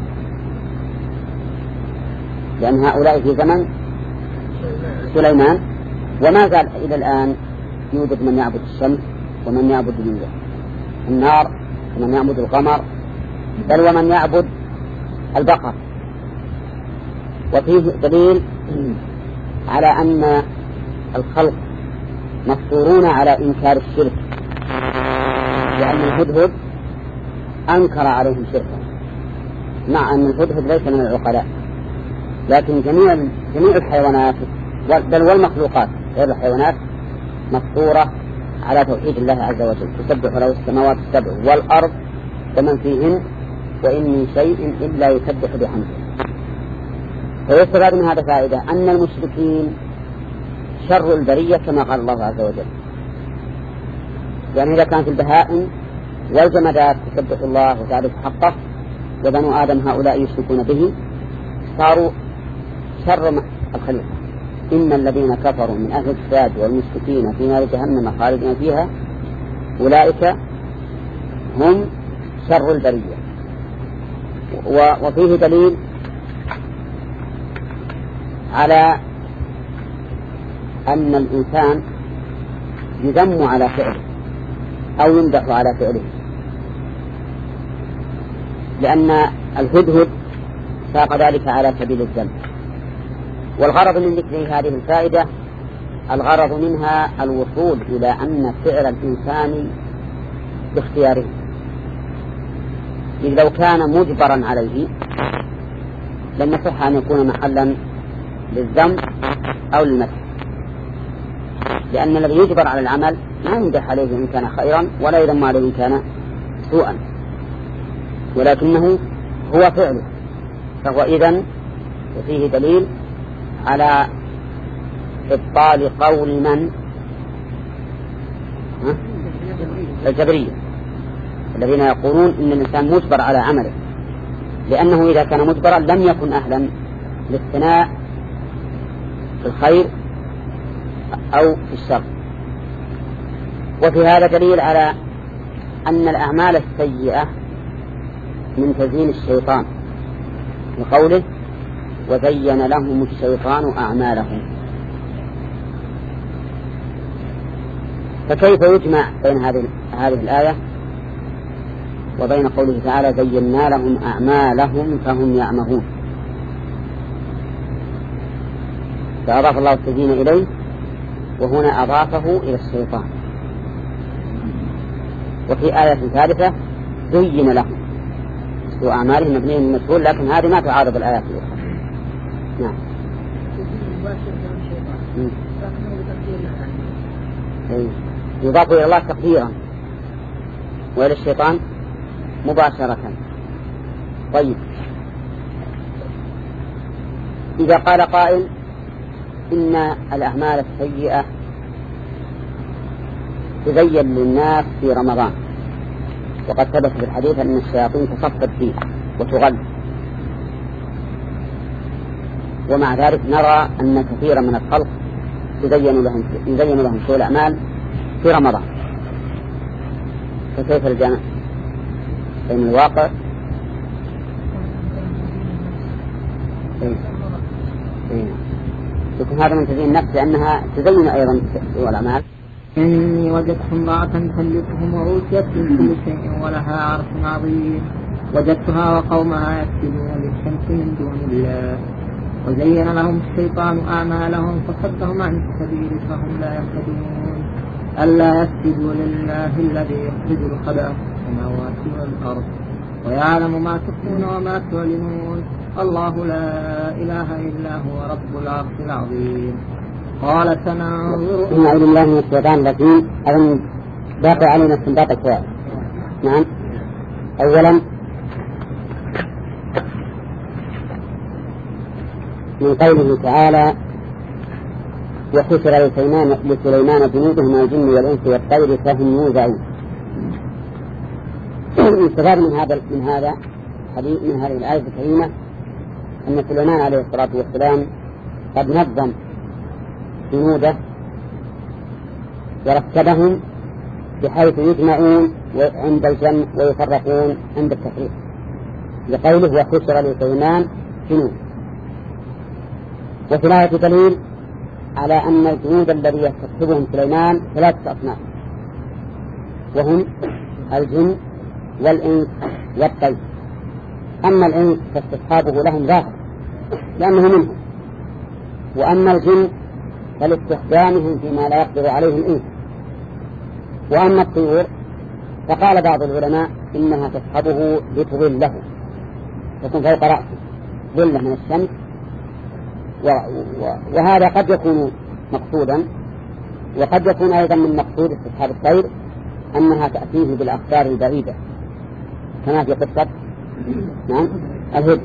لأن هؤلاء في زمن سليمان وما زال إلى الآن يوجد من يعبد الشمس ومن يعبد النار ومن يعبد القمر بل ومن يعبد البقر. وفيه دليل على أن الخلق مفطورون على إنكار الشرك، لأن الهدهد أنكر عليهم شركا، مع أن الهدهد ليس من العقلاء، لكن جميع جميع الحيوانات بل والمخلوقات غير الحيوانات مفطورة على توحيد الله عز وجل، تسبح له السماوات السبع والأرض ومن فيهن وإن من شيء إلا يسبح بحمده. فيستفاد من هذا فائدة أن المشركين شر البرية كما قال الله عز وجل، يعني إذا كانت البهائم والجمادات تسبح الله وتعرف حقه وبنو آدم هؤلاء يشركون به صاروا شر الخليقة. إن الذين كفروا من أهل الكتاب والمشركين في نار جهنم خالدين فيها أولئك هم شر البرية. وفيه دليل على أن الإنسان يذم على فعله أو يمدح على فعله، لأن الهدهد ساق ذلك على سبيل الذم. والغرض من ذكر هذه الفائدة الغرض منها الوصول إلى أن فعل الإنسان باختياره، إذ لو كان مجبرا عليه لم يصح أن يكون محلا للذم أو للمدح، لأن الذي يجبر على العمل ما يمدح عليه إن كان خيرا ولا يذم عليه إن كان سوءا، ولكنه هو فعله، فهو إذن وفيه دليل على إبطال قول من الجبرية الذين يقولون إن الإنسان مجبر على عمله، لأنه إذا كان مجبرا لم يكن أهلا للثناء في الخير أو في الشر. وفي هذا دليل على أن الأعمال السيئة من تزيين الشيطان بقوله وزين لهم الشيطان أعمالهم. فكيف يجمع بين هذه هذه الآية وبين قوله تعالى زينا لهم أعمالهم فهم يعمهون؟ فأضاف الله التزيين إليه وهنا أضافه إلى الشيطان. وفي آية ثالثة زين لهم وأعمالهم مبنية من المجهول، لكن هذه ما تعارض الآيات الأخرى. نعم. يضاف إلى الله تقديرا وإلى الشيطان مباشرة. طيب، إذا قال قائل إن الأعمال السيئة تزين للناس في رمضان، وقد ثبت في الحديث أن الشياطين تصفد فيه وتغل، ومع ذلك نرى أن كثيرا من الخلق يزين لهم يزين لهم سوء الأعمال في رمضان، فكيف الجمع بين الواقع يكون هذا من تزيين النفس لأنها تزين أيضا سوء الأعمال؟ إني وجدت امرأة تملكهم وأوتيت من كل شيء ولها عرش عظيم وجدتها وقومها يسجدون للشمس من دون الله وزين لهم الشيطان أعمالهم فصدهم عن السبيل فهم لا يهتدون ألا يسجدوا لله الذي يخرج الخبأ في السماوات والأرض ويعلم ما تخفون وما تعلنون الله لا إله إلا هو رب العرش العظيم. قال سننظر أعوذ بالله من الشيطان الرجيم. أظن باقي علينا استنباط الشيء. نعم. أولا من قوله تعالى وحشر لسليمان لسليمان جنوده من الجن والإنس والطير فهم يوزعون. يستفاد من هذا من هذا حديث من هذه الآية الكريمة أن سليمان عليه الصلاة والسلام قد نظم جنوده ورتبهم بحيث يجمعون عند الجمع ويفرقون عند التفريق، لقوله وحشر لسليمان جنود. وفي الآية دليل على أن الجنود الذي يستقطبهم سليمان ثلاثة أصناف، وهم الجن والإنس والطير. أما الإنس فاستصحابه لهم ظاهر لأنه منهم، وأما الجن فلاستخدامهم فيما لا يقدر عليه الإنس. وأما الطيور فقال بعض العلماء إنها تصحبه لتظله، تكون فوق رأسه ظلة من الشمس، وهذا قد يكون مقصودا، وقد يكون أيضا من مقصود استصحاب الطير أنها تأتيه بالأخبار البعيدة كما في قصة نعم الهد.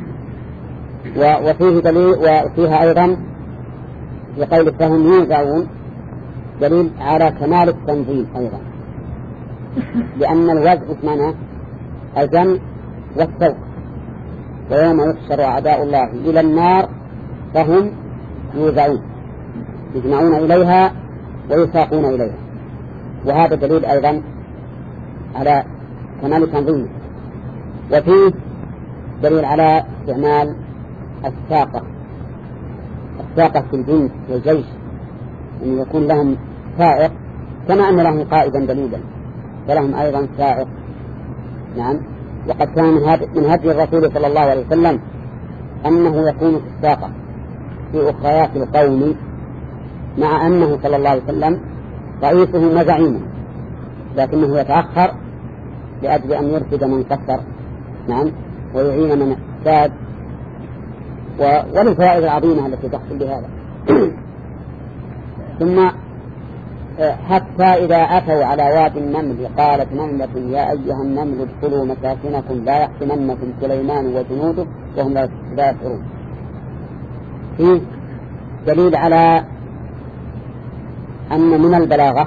وفيه دليل، وفيها أيضا في قول فهم يوزعون دليل على كمال التنظيم أيضا، لأن الوزع اسمنا الجمع والسوق. ويوم يحشر أعداء الله إلى النار فهم يوزعون، يجمعون إليها ويساقون إليها، وهذا دليل أيضا على كمال التنظيم. وفيه دليل على استعمال الساقة الساقة في الجنس والجيش، أن يكون لهم سائق كما أن لهم قائدا دليلا فلهم أيضا سائق. نعم. وقد كان من هدي الرسول صلى الله عليه وسلم أنه يكون في الساقة في أخريات القوم، مع أنه صلى الله عليه وسلم رئيسهم وزعيمه، لكنه يتأخر لأجل أن يرشد من قصر نعم ويعين من احتاج، وللفوائد العظيمة التي تحصل بهذا. ثم حتى إذا أتوا على واد النمل قالت نملة يا أيها النمل ادخلوا مساكنكم لا يحطمنكم سليمان وجنوده وهم لا يشعرون. فيه دليل على أن من البلاغة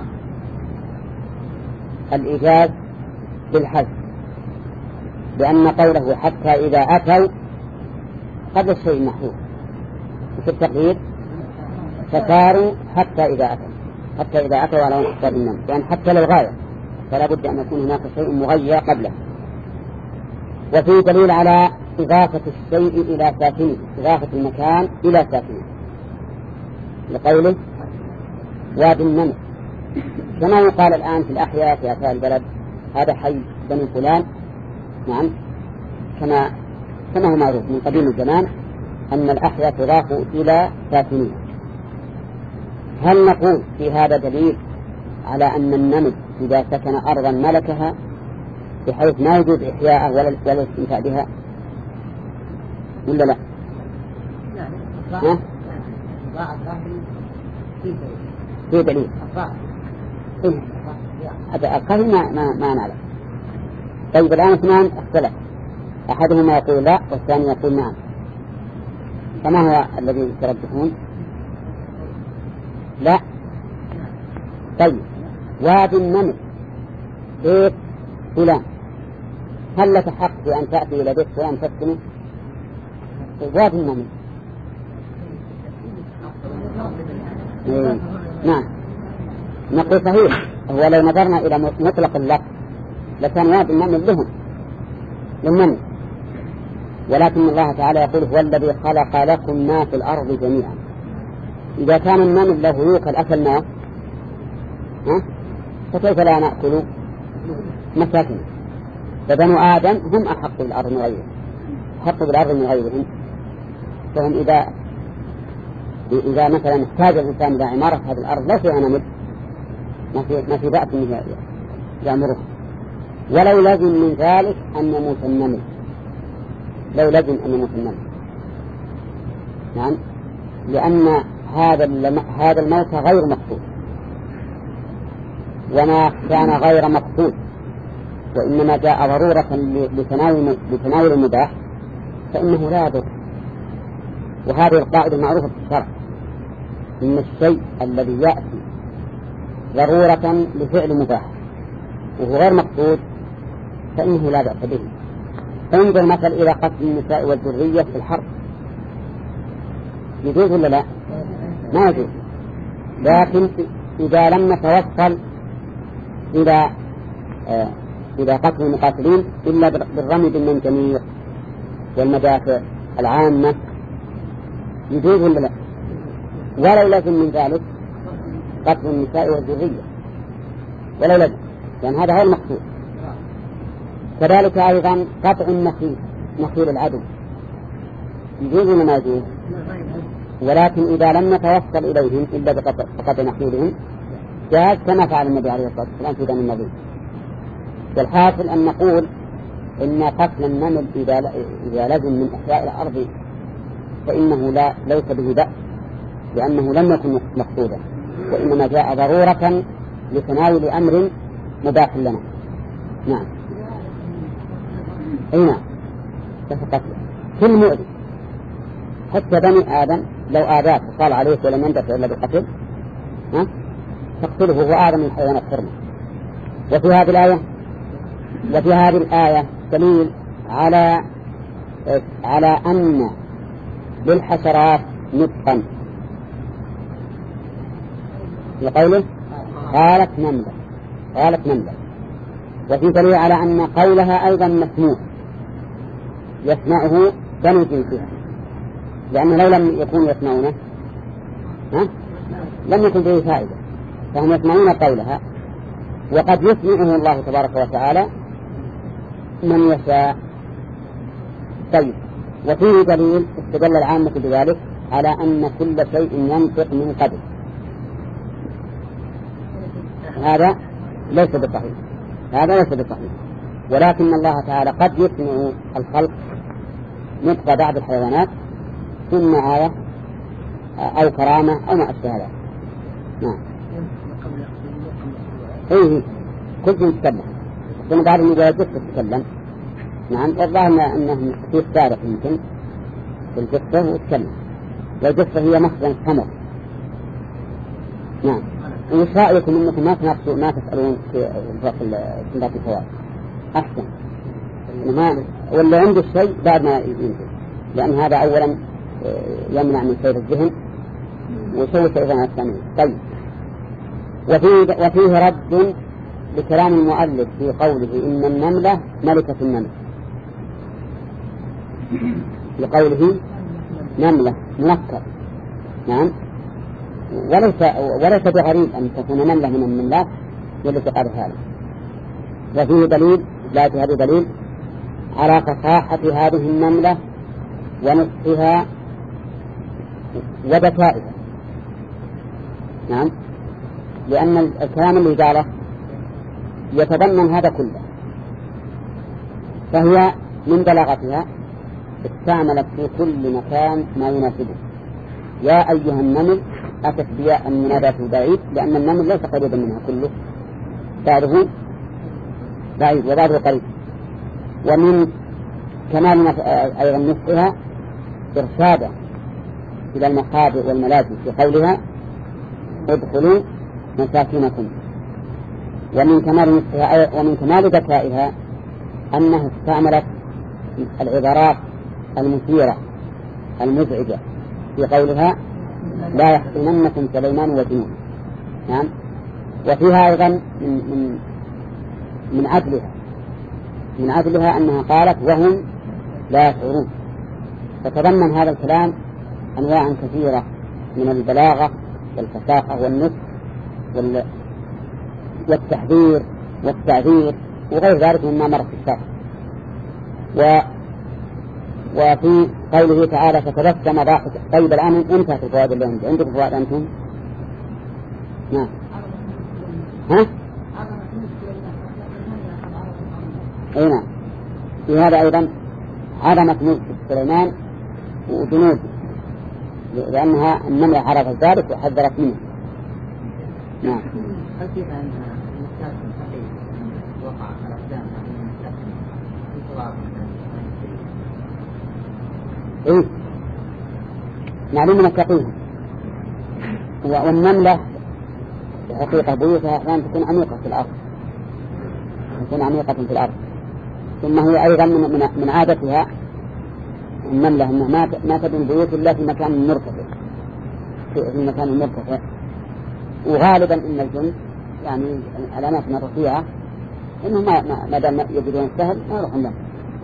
الإيجاز بالحذف، لأن قوله حتى إذا أتوا قبل الشيء محذوف، وفي التقدير فصاروا حتى إذا أتوا حتى إذا أتوا على واد النمل، يعني حتى للغاية، فلا بد أن يكون هناك شيء مغير قبله. وفيه دليل على إضافة الشيء إلى ساكنه، إضافة المكان إلى ساكنه، لقوله واد النمل، كما يقال الآن في الأحياء في أحياء البلد هذا حي بني فلان. نعم. كما كما هو معروف من قديم الزمان أن الأحياء تضاف إلى ساكنين. هل نقول في هذا دليل على أن النمل إذا سكن أرضا ملكها بحيث ما يجوز إحياءه ولا ولا الاستمتاع بها ولا لا؟ ها؟ في دليل. هذا القول ما ما ما نعلم. طيب الآن اثنان اختلف، أحدهما يقول لا والثاني يقول نعم، فما هو الذي ترجحون؟ لا. طيب واد النمل بيت فلان، هل لك حق بأن تأتي إلى بيت فلان تسكنه؟ واد النمل. إيه. نعم. نقول صحيح، هو لو نظرنا إلى مطلق اللفظ لكان واد النمل لهم للنمل، ولكن الله تعالى يقول هو الذي خلق لكم ما في الأرض جميعا. إذا كان النمل له يوكل أكلناه ها فكيف لا نأكل مساكن؟ فبنو آدم هم أحق بالأرض من غيرهم، أحق بالأرض من غيرهم. فهم إذا إذا مثلا احتاج الإنسان إلى عمارة هذه الأرض لا فيها نمل ما في ما في بأس من يأمره، ولو لازم من ذلك أن يموت النمل، لو لازم أن يموت النمل. نعم. لأن هذا هذا الموت غير مقصود، وما كان غير مقصود وإنما جاء ضرورة لتناول لتناول المباح فإنه لا يضر. وهذه القاعدة معروفة في الشرع، إن الشيء الذي يأتي ضرورة لفعل مباح وهو غير مقصود فإنه لا بأس به. فانظر مثلا إلى قتل النساء والذرية في الحرب، يجوز ولا لا؟ ما يجوز. لكن إذا لم نتوصل إلى آه إلى قتل المقاتلين إلا بالرمي بالمنجنيق والمدافع العامة يجوز ولا لا؟ ولا لازم من ذلك قتل النساء والذرية، ولا لازم، لأن هذا هو المقصود. كذلك أيضا قطع النخيل، نخيل العدو، يجوز ولا ما يجوز؟ ولكن إذا لم نتوصل إليهم إلا بقطع نخيلهم جاز، كما فعل النبي عليه الصلاة والسلام في دم النبي. والحاصل أن نقول إن قتل النمل إذا إذا لزم من إحياء الأرض فإنه لا ليس به بأس، لأنه لم يكن مقصودا، وإنما جاء ضرورة لتناول أمر مباح لنا. نعم. أي نعم. قتل كل مؤذي، حتى بني آدم لو آذاك وقال عليك ولم يندفع إلا بالقتل ها تقتله، هو آدم من الحيوانات حرمة. وفي هذه الآية وفي هذه الآية دليل على على أن للحشرات نطقا، في قوله قالت نملة قالت نملة. وفي دليل على أن قولها أيضا مسموع يسمعه بنو جنسها، لأنه لو لم يكونوا يسمعونه ها لم يكن به فائدة، فهم يسمعون قولها، وقد يسمعه الله تبارك وتعالى من يشاء. طيب، وفيه دليل استدل العامة بذلك على أن كل شيء ينطق من قبل، هذا ليس بصحيح، هذا ليس بصحيح، ولكن الله تعالى قد يسمع الخلق نطق بعض الحيوانات ثم آية أو كرامة أو ما أشبه ذلك. نعم. إيه كل شيء يتكلم، ثم بعد إذا جثة تتكلم. نعم. والله أنه في السارق يمكن في الجثة وتتكلم، والجثة هي مخزن التمر. نعم. وش رأيكم إنكم ما تناقشوا ما تسألون في في الفوائد أحسن، ما ولا عنده الشيء بعد ما ينزل، لأن هذا أولا يمنع من سير الذهن ويسوي سيرنا الثاني. طيب، وفيه, وفيه رد لكلام المؤلف في قوله إن النملة ملكة النمل، في قوله نملة منكر. نعم. وليس وليس بغريب أن تكون نملة من النملات والتي قال هذا. وفيه دليل لا هذا دليل على فصاحة هذه النملة ونصفها وذكائها. نعم. لأن الكلام اللي قاله يتضمن هذا كله، فهي من بلاغتها استعملت في كل مكان ما يناسبه. يا أيها النمل أتت بياء المناداة البعيد، لأن النمل ليس قريبا منها كله، بعده بعيد وبعده قريب. ومن كمال أيضا نصفها إرشادا إلى المقابر والملاجئ في قولها ادخلوا مساكنكم. ومن كمال نصفها ومن كمال ذكائها أنها استعملت العبارات المثيرة المزعجة في قولها لا يحزننكم سليمان وجنود. نعم. وفيها أيضا من, من, من عدلها من عدلها أنها قالت وهم لا يشعرون. فتضمن هذا الكلام أنواعا كثيرة من البلاغة والفساقة والنصح والتحذير والتعذير وغير ذلك مما مر في الشرع. و وفي قوله تعالى فتبسم ضاحكا. طيب الآن انتهت الفوائد اللي عندي. عندكم فوائد أنتم؟ نعم. ها؟ أي نعم. في هذا أيضا عظمة ملك سليمان وجنوده، لأنها النملة عرفت ذلك وحذرت منه. نعم. هل فيها أن المستاذ الصحيح وقع على أقدام إيه معلوم من التقيهم. والنملة حقيقة بيوتها أحيانا تكون عميقة في الأرض، تكون عميقة في الأرض. ثم هي أيضا من, من عادتها النملة أنها ما ما تبني بيوت إلا في مكان مرتفع، في مكان مرتفع. وغالبا إن الجن يعني الأماكن الرفيعة إنهم ما ما دام يجدون السهل ما يروحون لهم.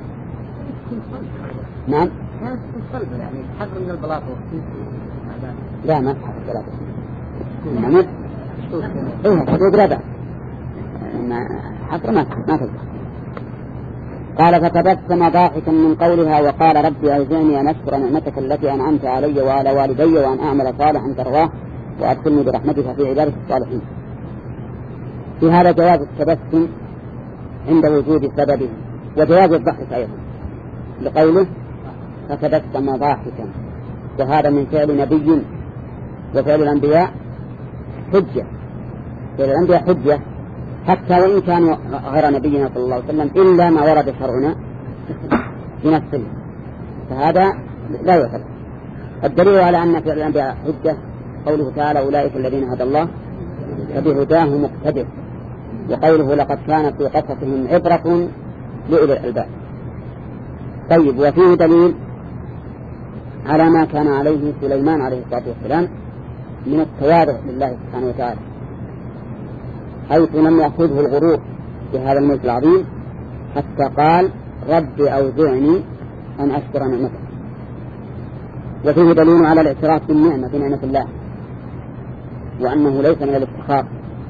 نعم. يعني حفر من البلاط. لا ما حفر البلاط. نعم. إيه حدود ربع. ما حفر ما ما تقدر. قال فتبسم ضاحكا من قولها وقال ربي أوزعني أن أشكر نعمتك التي أنعمت علي وعلى والدي وأن أعمل صالحا ترضاه وأدخلني برحمتك في عبادك الصالحين. في هذا جواز التبسم عند وجود سببه وجواز الضحك أيضا لقوله فتبسم ضاحكا، وهذا من فعل نبي، وفعل الأنبياء حجة، فعل الأنبياء حجة حتى وإن كانوا غير نبينا صلى الله عليه وسلم إلا ما ورد شرعنا بنفسه، فهذا لا يعتبر. الدليل على أن فعل الأنبياء حجة قوله تعالى أولئك الذين هدى الله فبهداه مقتدر، وقوله لقد كان في قصصهم عبرة لأولي الألباب. طيب، وفيه دليل على ما كان عليه سليمان عليه الصلاة والسلام من التواضع لله سبحانه وتعالى، حيث لم يأخذه الغرور بهذا الملك العظيم حتى قال رب أوزعني أن أشكر نعمتك. وفيه دليل على الاعتراف بالنعمة بنعمة الله، وأنه ليس من الافتخار،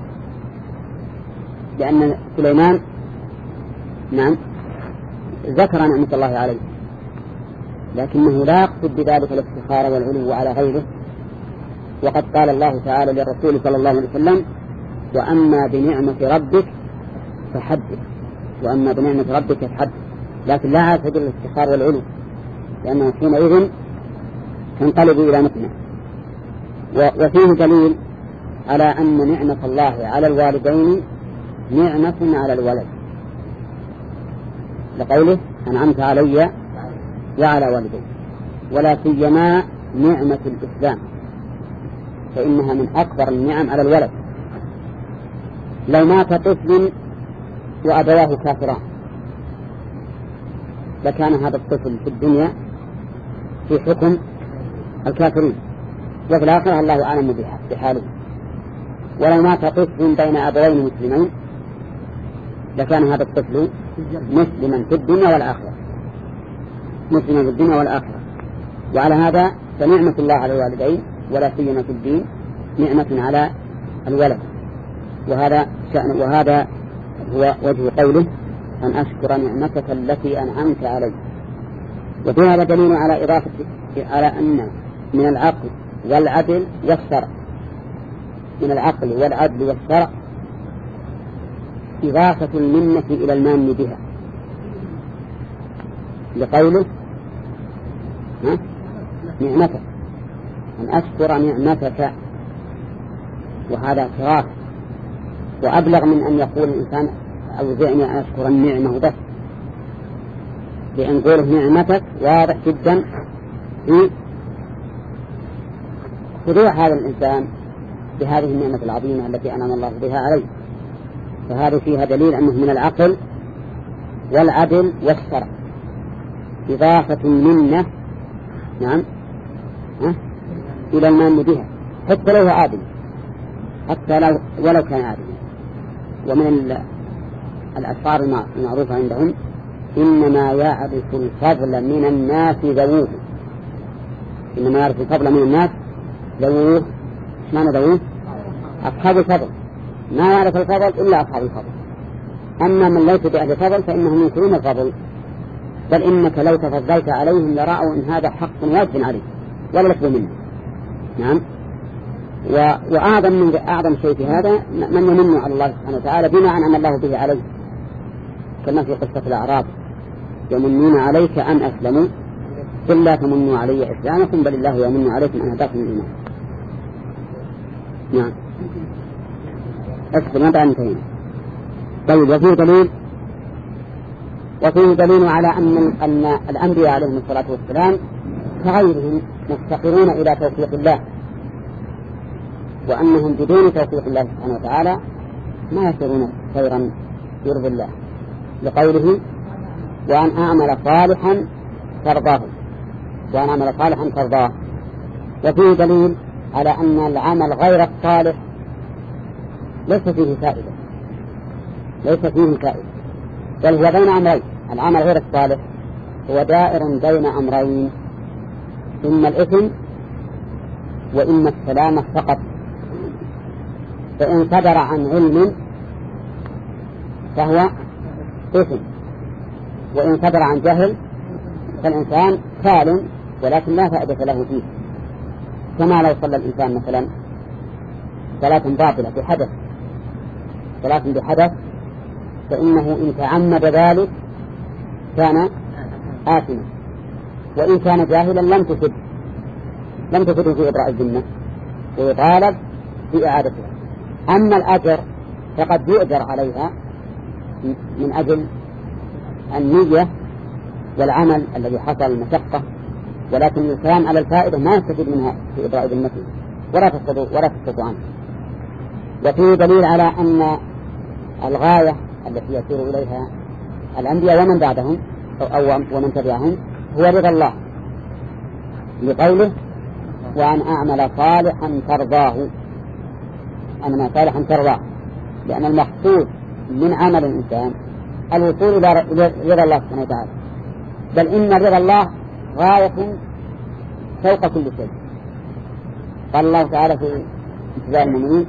لأن سليمان نعم ذكر نعمة الله عليه، لكنه لا يقصد بذلك الافتخار والعلو على غيره. وقد قال الله تعالى للرسول صلى الله عليه وسلم وأما بنعمة ربك فحدث، وأما بنعمة ربك فحدث، لكن لا يعتد الافتخار والعلو، لأنه حينئذ تنقلب إلى نقمة. وفيه دليل على أن نعمة الله على الوالدين نعمة على الولد، لقوله أنعمت علي وعلى والدي، ولا سيما نعمة الإسلام فإنها من أكبر النعم على الولد. لو مات طفل وأبواه كافران لكان هذا الطفل في الدنيا في حكم الكافرين، وفي الآخرة الله أعلم بحاله. ولو مات طفل بين أبوين مسلمين لكان هذا الطفل مسلما في الدنيا والآخرة، مسلما في الدنيا والآخرة. وعلى هذا فنعمة الله على الوالدين ولا سيما في الدين نعمة على الولد. وهذا شأن، وهذا هو وجه قوله أن أشكر نعمتك التي أنعمت علي. وفي هذا دليل على إضافة على أن من العقل والعدل والشرع، من العقل والعدل والشرع إضافة المنة إلى المان بها، لقوله نعمتك أن أشكر نعمتك، وهذا اعتراف وأبلغ من أن يقول الإنسان أوزعني أن أشكر النعمة بس، لأن قوله نعمتك واضح جدا في خضوع هذا الإنسان بهذه النعمة العظيمة التي أنعم الله بها عليه. فهذا فيها دليل أنه من العقل والعدل والشرع إضافة منة نعم ها؟ إلى المان بها حتى لو عادل، حتى لو ولو كان عادل. ومن الأشعار المعروفة عندهم إنما يعرف الفضل من الناس ذووه، إنما يعرف الفضل من الناس ذووه. إيش معنى ذووه؟ أصحاب الفضل، ما يعرف الفضل إلا أصحاب الفضل. أما من ليس بأهل الفضل فإنهم ينكرون الفضل، بل إنك لو تفضلت عليهم لرأوا إن هذا حق واجب عليه ولا لك منه. نعم. وأعظم من أعظم شيء في هذا من يمن على الله سبحانه وتعالى بما أنعم الله به عليه، كما في قصة الأعراب يمنون عليك أن أسلموا قل لا تمنوا علي إسلامكم بل الله يمن عليكم أن هداكم الإيمان. نعم. أسلم ما انتهينا. طيب، وفيه دليل وفيه دليل على أن أن الأنبياء عليهم الصلاة والسلام كغيرهم مفتقرون إلى توفيق الله، وأنهم بدون توفيق الله سبحانه وتعالى ما يسيرون خيرا يرضي الله، لقوله وأن أعمل صالحا ترضاه، وأن أعمل صالحا ترضاه. وفيه دليل على أن العمل غير الصالح ليس فيه فائدة، ليس فيه فائدة، بل هو بين أمرين. العمل غير الصالح هو دائر بين أمرين، إما الإثم وإما السلامة فقط. فإن صدر عن علم فهو إثم، وإن صدر عن جهل فالإنسان سالم ولكن لا فائدة له فيه. كما لو صلى الإنسان مثلا صلاة باطلة بحدث، صلاة بحدث، فإنه إن تعمد ذلك كان آثما، وإن كان جاهلا لم تفد لم تفد في إبراء الذمة ويطالب بإعادتها. أما الأجر فقد يؤجر عليها من أجل النية والعمل الذي حصل المشقة، ولكن الكلام على الفائدة ما يستفيد منها في إبراء ذمته ولا تستطيع ولا تستطيع عنه. وفيه دليل على أن الغاية التي يسير إليها الأنبياء ومن بعدهم أو ومن تبعهم هو رضا الله، لقوله وأن أعمل صالحا ترضاه، أعمل صالحا ترضاه، لأن المقصود من عمل الإنسان الوصول إلى رضا الله سبحانه وتعالى، بل إن رضا الله غاية فوق كل شيء. قال الله تعالى في ابتداء المؤمنين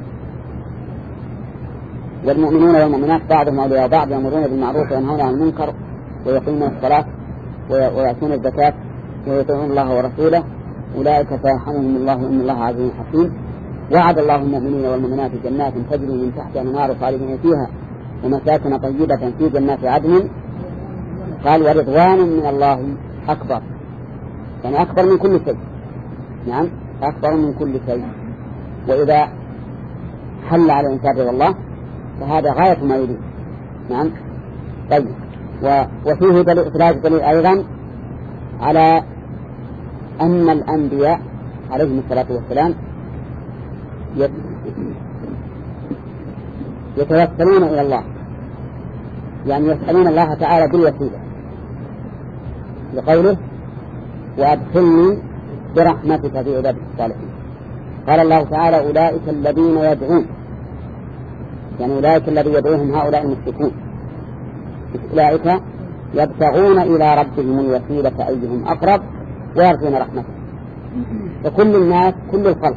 والمؤمنون والمؤمنات بعضهم أولياء بعض يأمرون بالمعروف وينهون عن المنكر ويقيمون الصلاة ويأتون الزكاة ويطيعون الله ورسوله أولئك سيرحمهم الله إن الله عزيز حكيم. وعد الله المؤمنين والمؤمنات جنات تجري من تحتها الأنهار خالدين فيها ومساكن طيبة في جنات عدن، قال ورضوان من الله أكبر، يعني أكبر من كل شيء. نعم أكبر من كل شيء. وإذا حل على الإنسان رضا الله فهذا غاية ما يريد. نعم. طيب. وفيه دليل دليل أيضا على أن الأنبياء عليهم الصلاة والسلام يتوسلون إلى الله، يعني يسألون الله تعالى بالوسيلة، لقوله وأدخلني برحمتك في عبادك الصالحين. قال الله تعالى أولئك الذين يدعون، يعني أولئك الذين يدعوهم هؤلاء المشركون، أولئك يبتغون إلى ربهم الوسيلة أيهم أقرب ويرجون رحمته. فكل الناس كل الخلق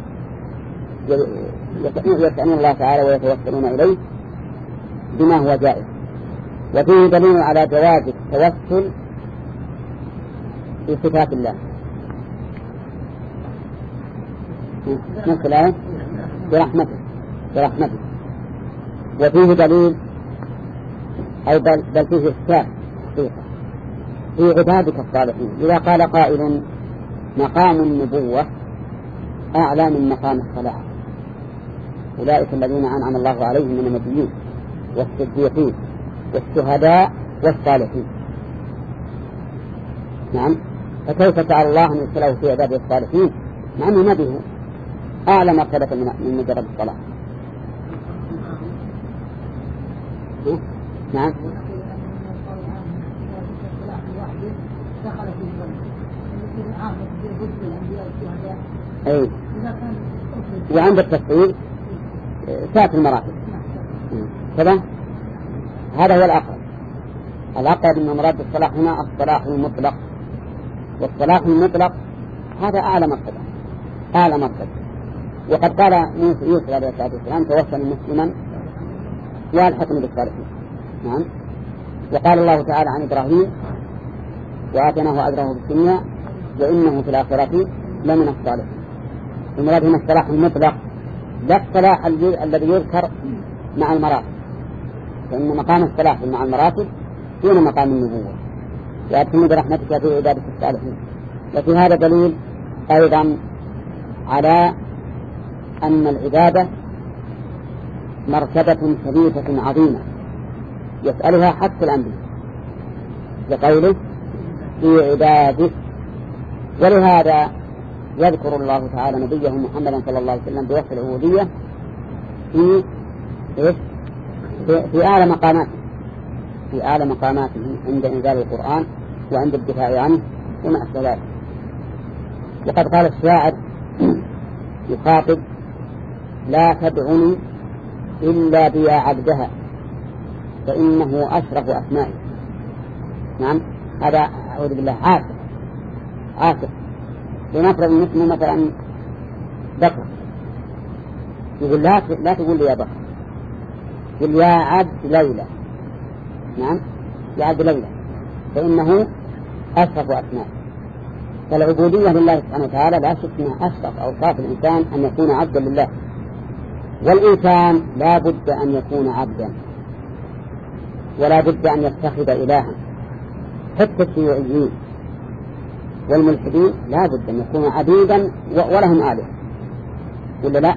يسألون الله تعالى ويتوسلون إليه بما هو جائز. وفيه دليل على جواز التوسل في صفات الله، نفس الآية برحمته برحمته. وفيه دليل أو بل, بل فيه إثبات في عبادك الصالحين. إذا قال قائل مقام النبوة أعلى من مقام الصلاة، أولئك الذين أنعم الله عليهم من النبيين والصديقين والشهداء والصالحين. نعم. فكيف تعالى الله أن يدخله في عباده الصالحين مع أنه نبيه أعلى مرتبة من مجرد الصلاة؟ نعم. أي. وعند التفصيل تأتي المراتب كذا. هذا هو الأقرب. الأقرب من مراد الصلاح هنا الصلاح المطلق، والصلاح المطلق هذا أعلى مرتبة أعلى مرتبة. وقد قال يوسف عليه الصلاة والسلام توفني مسلما والحقني بالصالحين. نعم. وقال الله تعالى عن إبراهيم وآتيناه أجره في الدنيا وإنه في الآخرة لمن الصالحين. المراد هنا الصلاح المطلق، لا الصلاح الذي يذكر مع المراتب، فإن مقام الصلاح مع المراتب دون مقام النبوة. وأدخلني برحمتك في عبادك الصالحين. وفي هذا دليل أيضا على أن العبادة مرتبة شريفة عظيمة يسألها حتى الأنبياء، لقوله في عبادك ولهذا يذكر الله تعالى نبيه محمدا صلى الله عليه وسلم بوصف العبودية في إيه؟ في, في أعلى مقاماته في أعلى مقاماته عند إنزال القرآن وعند الدفاع عنه وما أشبه ذلك. وقد قال الشاعر يخاطب: لا تدعني إلا بيا عبدها فإنه أشرف أسمائي. نعم، هذا أعوذ بالله عاشق عاشق. لنفرض مثل مثلا بكر، يقول لا لا تقول لي يا بكر، قل يا عبد ليلى. نعم، يا عبد ليلى، فإنه أشرف أسمائي. فالعبودية لله سبحانه وتعالى لا شك أنها أشرف أوصاف الإنسان أن يكون عبدا لله. والإنسان لا بد أن يكون عبدا، ولا بد أن يتخذ إلها. حتى الشيوعيين والملحدين لا بد أن يكونوا عبيدا ولهم آلهة، ولا لا؟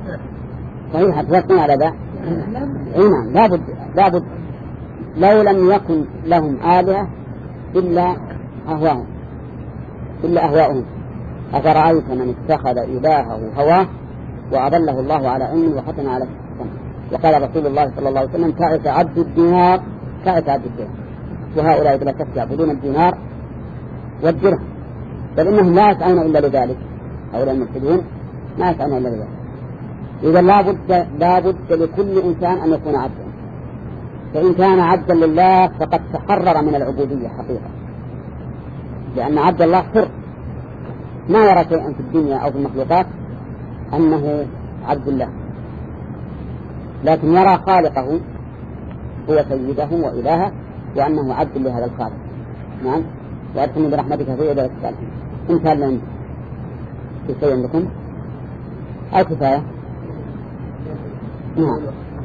صحيح، توافقون على ذا؟ نعم، لا بد لا بد لو لم يكن لهم آلهة إلا أهواهم إلا أهواؤهم. أفرأيت من اتخذ إلهه هواه وأضله الله على علم وختم على السمع. وقال رسول الله صلى الله عليه وسلم: تعس عبد الدينار تعس عبد الدينار. وهؤلاء بلا شك يعبدون الدينار والدرهم، بل إنهم لا يسعون إلا لذلك. هؤلاء الملحدون ما يسعون إلا لذلك. إذا لا بد لا بد لكل إنسان أن يكون عبدا، فإن كان عبدا لله فقد تحرر من العبودية حقيقة، لأن عبد الله حر، ما يرى شيئا في الدنيا أو في المخلوقات أنه عبد الله، لكن يرى خالقه هو سيده وإلهه وأنه عبد لهذا الخالق. نعم، وأدخلني برحمتك في عبادك الصالحين. إن كان لهم في شيء لكم أو كفاية. نعم،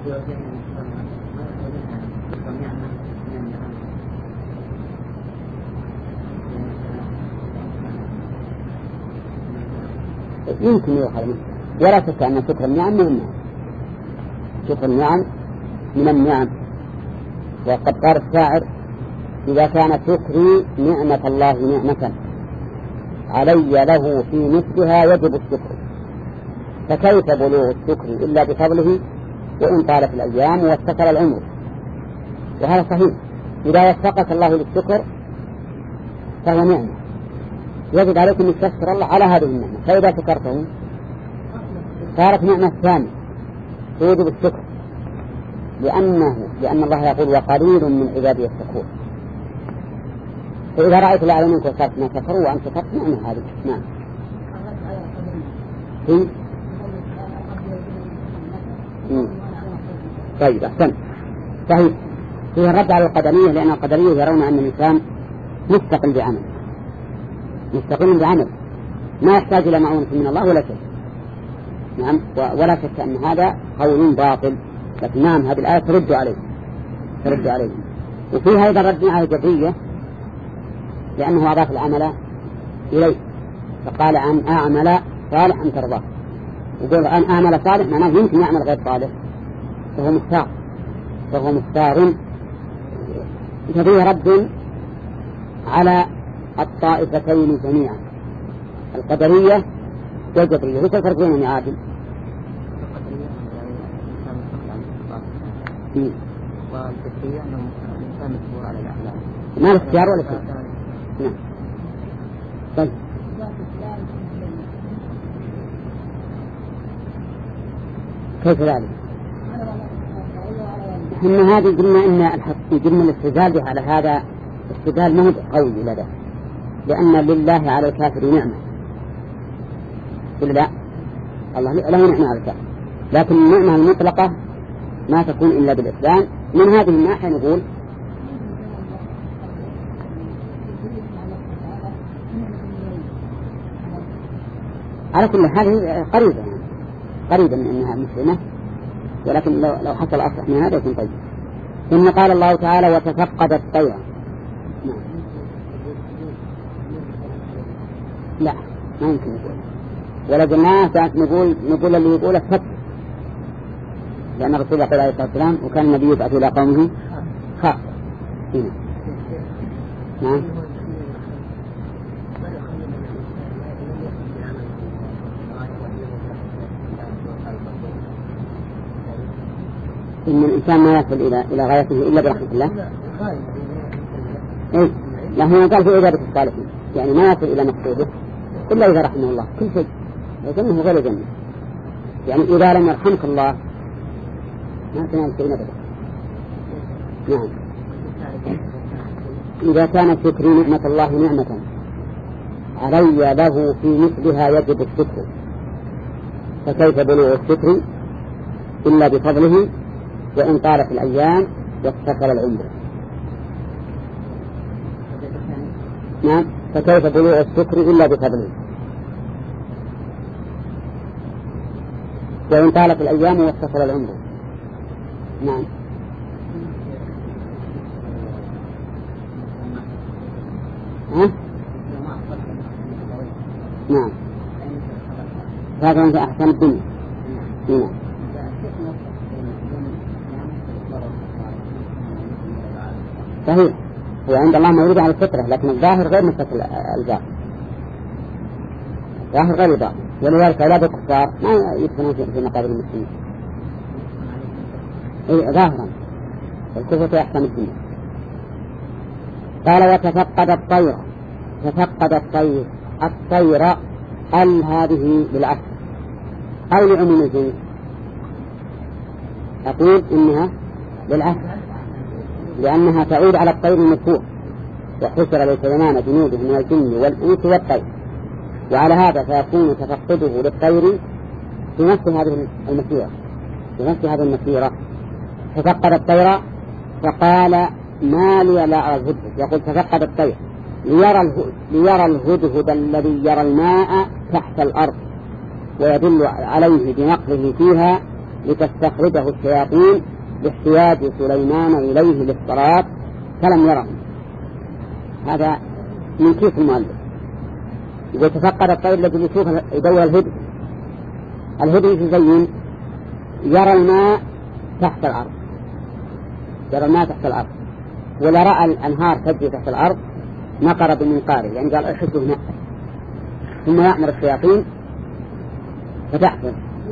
يمكن يؤخذ منه، ولا شك أن شكر النعم من النعم. شكر النعم من النعم. وقد قال الشاعر: إذا كان شكري نعمة الله نعمة علي له في مثلها يجب الشكر، فكيف بلوغ الشكر إلا بفضله وإن طالت الأيام واستقر العمر. وهذا صحيح، إذا وفقك الله للشكر فهو نعمة، يجب عليك أن تشكر الله على هذه النعمة، فإذا شكرته صارت نعمة ثانية توجب الشكر، لأنه لأن الله يقول: وقليل من عبادي الشكور. فإذا رأيت الأعلى منك وصارت ما شكروا وأن شكرت نعمة هذه. نعم. في طيب، أحسن، صحيح. فيه الرد على القدرية، لأن القدرية يرون أن الإنسان مستقل بعمل مستقل بعمل ما يحتاج إلى معونة من الله ولا شيء. نعم، ولا شك أن هذا قول باطل، لكن نعم هذه الآية ترد عليه ترد عليه. وفيها أيضا رد على الجبرية، لأنه أضاف العمل إليه، فقال: أن أعمل صالحا ترضاه. يقول أن أعمل صالح معناه يمكن يعمل غير صالح، فهو مختار فهو مختار فيه رد على الطائفتين جميعا، القدرية والجبرية. ليس الفرق بينهم يا عادل؟ والجبرية أنه الإنسان مسؤول على الأحلام، ما الاختيار ولا شيء. نعم. طيب، كيف ذلك؟ إن هذه قلنا إن الحق قلنا الاستدلال به على هذا استدلال ما هو قوي لدى، لأن لله على الكافر نعمة، ولا لا؟ الله له نعمة على الكافر، لكن النعمة المطلقة ما تكون إلا بالإسلام. من هذه الناحية نقول على كل هذه قريبة يعني. قريبا من أنها مسلمة، ولكن لو, لو حصل أصح من هذا يكون طيب. ثم قال الله تعالى: وتفقد الطير. لا، ما يمكن نقول، ولا جماعة نقول نقول اللي يقول الفتح، لأن الرسول يقول عليه الصلاة والسلام: وكان النبي يبعث إلى قومه خاصة. نعم. إن الإنسان ما يصل إلى إلى غايته إلا برحمة الله. إيه لا هو قال في عبادة الصالحين يعني ما يصل إلى مقصوده إلا إذا رحمه الله كل شيء الجنة غير الجنة. يعني إذا لم يرحمك الله ما تنال شيء أبدا. نعم. إذا كان شكري نعمة الله نعمة علي له في مثلها يجب الشكر فكيف بلوغ الشكر إلا بفضله وإن طالت الأيام واتصل العمر. نعم فكيف بلوغ الشكر إلا بفضله وإن طالت الأيام واتصل العمر. نعم ها؟ نعم هذا أنت أحسن الدنيا. نعم صحيح هو عند الله مولود على الفطرة لكن الظاهر غير مثل الباطن. الظاهر غير الباطن ولذلك أولاد الكفار ما يدخلون في مقابل المسلمين. إيه ظاهرا الكفر أحسن الدنيا. قال وتفقد الطير تفقد الطير الطير هل هذه بالعكس أو لعموم الجنس؟ أقول إنها بالعكس لأنها تعود على الطير المذكور وحشر لسليمان جنوده من الجن والإنس والطير وعلى هذا فيكون تفقده للطير في نفس هذه المسيرة في نفس هذه المسيرة. تفقد الطير فقال ما لي لا أرى الهدهد يقول تفقد الطير ليرى, ليرى الهدهد الذي يرى الماء تحت الأرض ويدل عليه بنقله فيها لتستخرجه الشياطين باحتياج سليمان إليه للصلاة فلم يره. هذا من كيف المؤلف إذا تفقد الطير الذي يشوف يدور الهدهد الهدهد يزين يرى الماء تحت الأرض يرى الماء تحت الأرض ولا رأى الأنهار تجري تحت الأرض نقر بمنقاره يعني قال أحده هنا ثم يأمر الشياطين فتحصل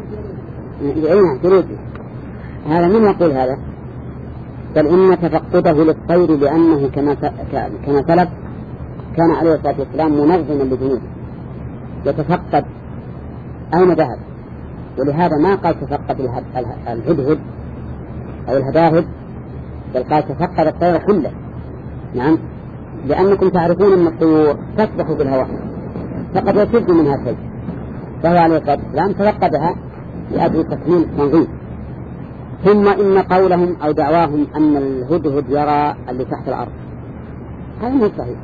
يعينها جلوده. هذا من يقول هذا؟ بل إن تفقده للطير لأنه كما كما سلف كان عليه الصلاة والسلام منظما لجنوده يتفقد أين ذهب ولهذا ما قال تفقد الهدهد أو الهداهد بل قال تفقد الطير كله. نعم لأنكم تعرفون أن الطيور تسبح بالهواء فقد يشد منها شيء فهو عليه الصلاة والسلام تفقدها لأجل تكميل تنظيم. ثم إن قولهم أو دعواهم أن الهدهد يرى اللي تحت الأرض هذا مو صحيح.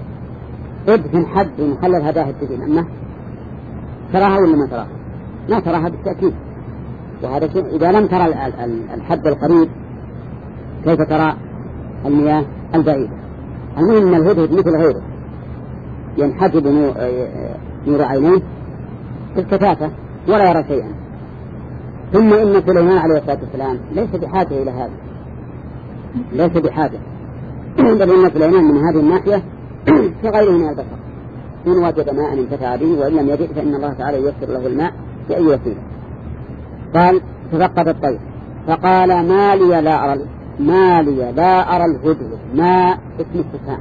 ابن حد محل الهداهد تجين أمه تراها ولا ما تراها؟ ما تراها بالتأكيد. وهذا شيء إذا لم ترى الحد القريب كيف ترى المياه البعيدة؟ المهم أن الهدهد مثل غيره ينحجب نور عينيه بالكثافة ولا يرى شيئا. ثم إن سليمان عليه الصلاة والسلام ليس بحاجة إلى هذا ليس بحاجة بل إن سليمان من هذه الناحية كغيره من البشر إن وجد ماء انتفع به وإن لم يجد فإن الله تعالى ييسر له الماء بأي وسيلة. قال تفقد الطير فقال ما لي لا أرى ما لي لا أرى الهدهد ما اسم استفهام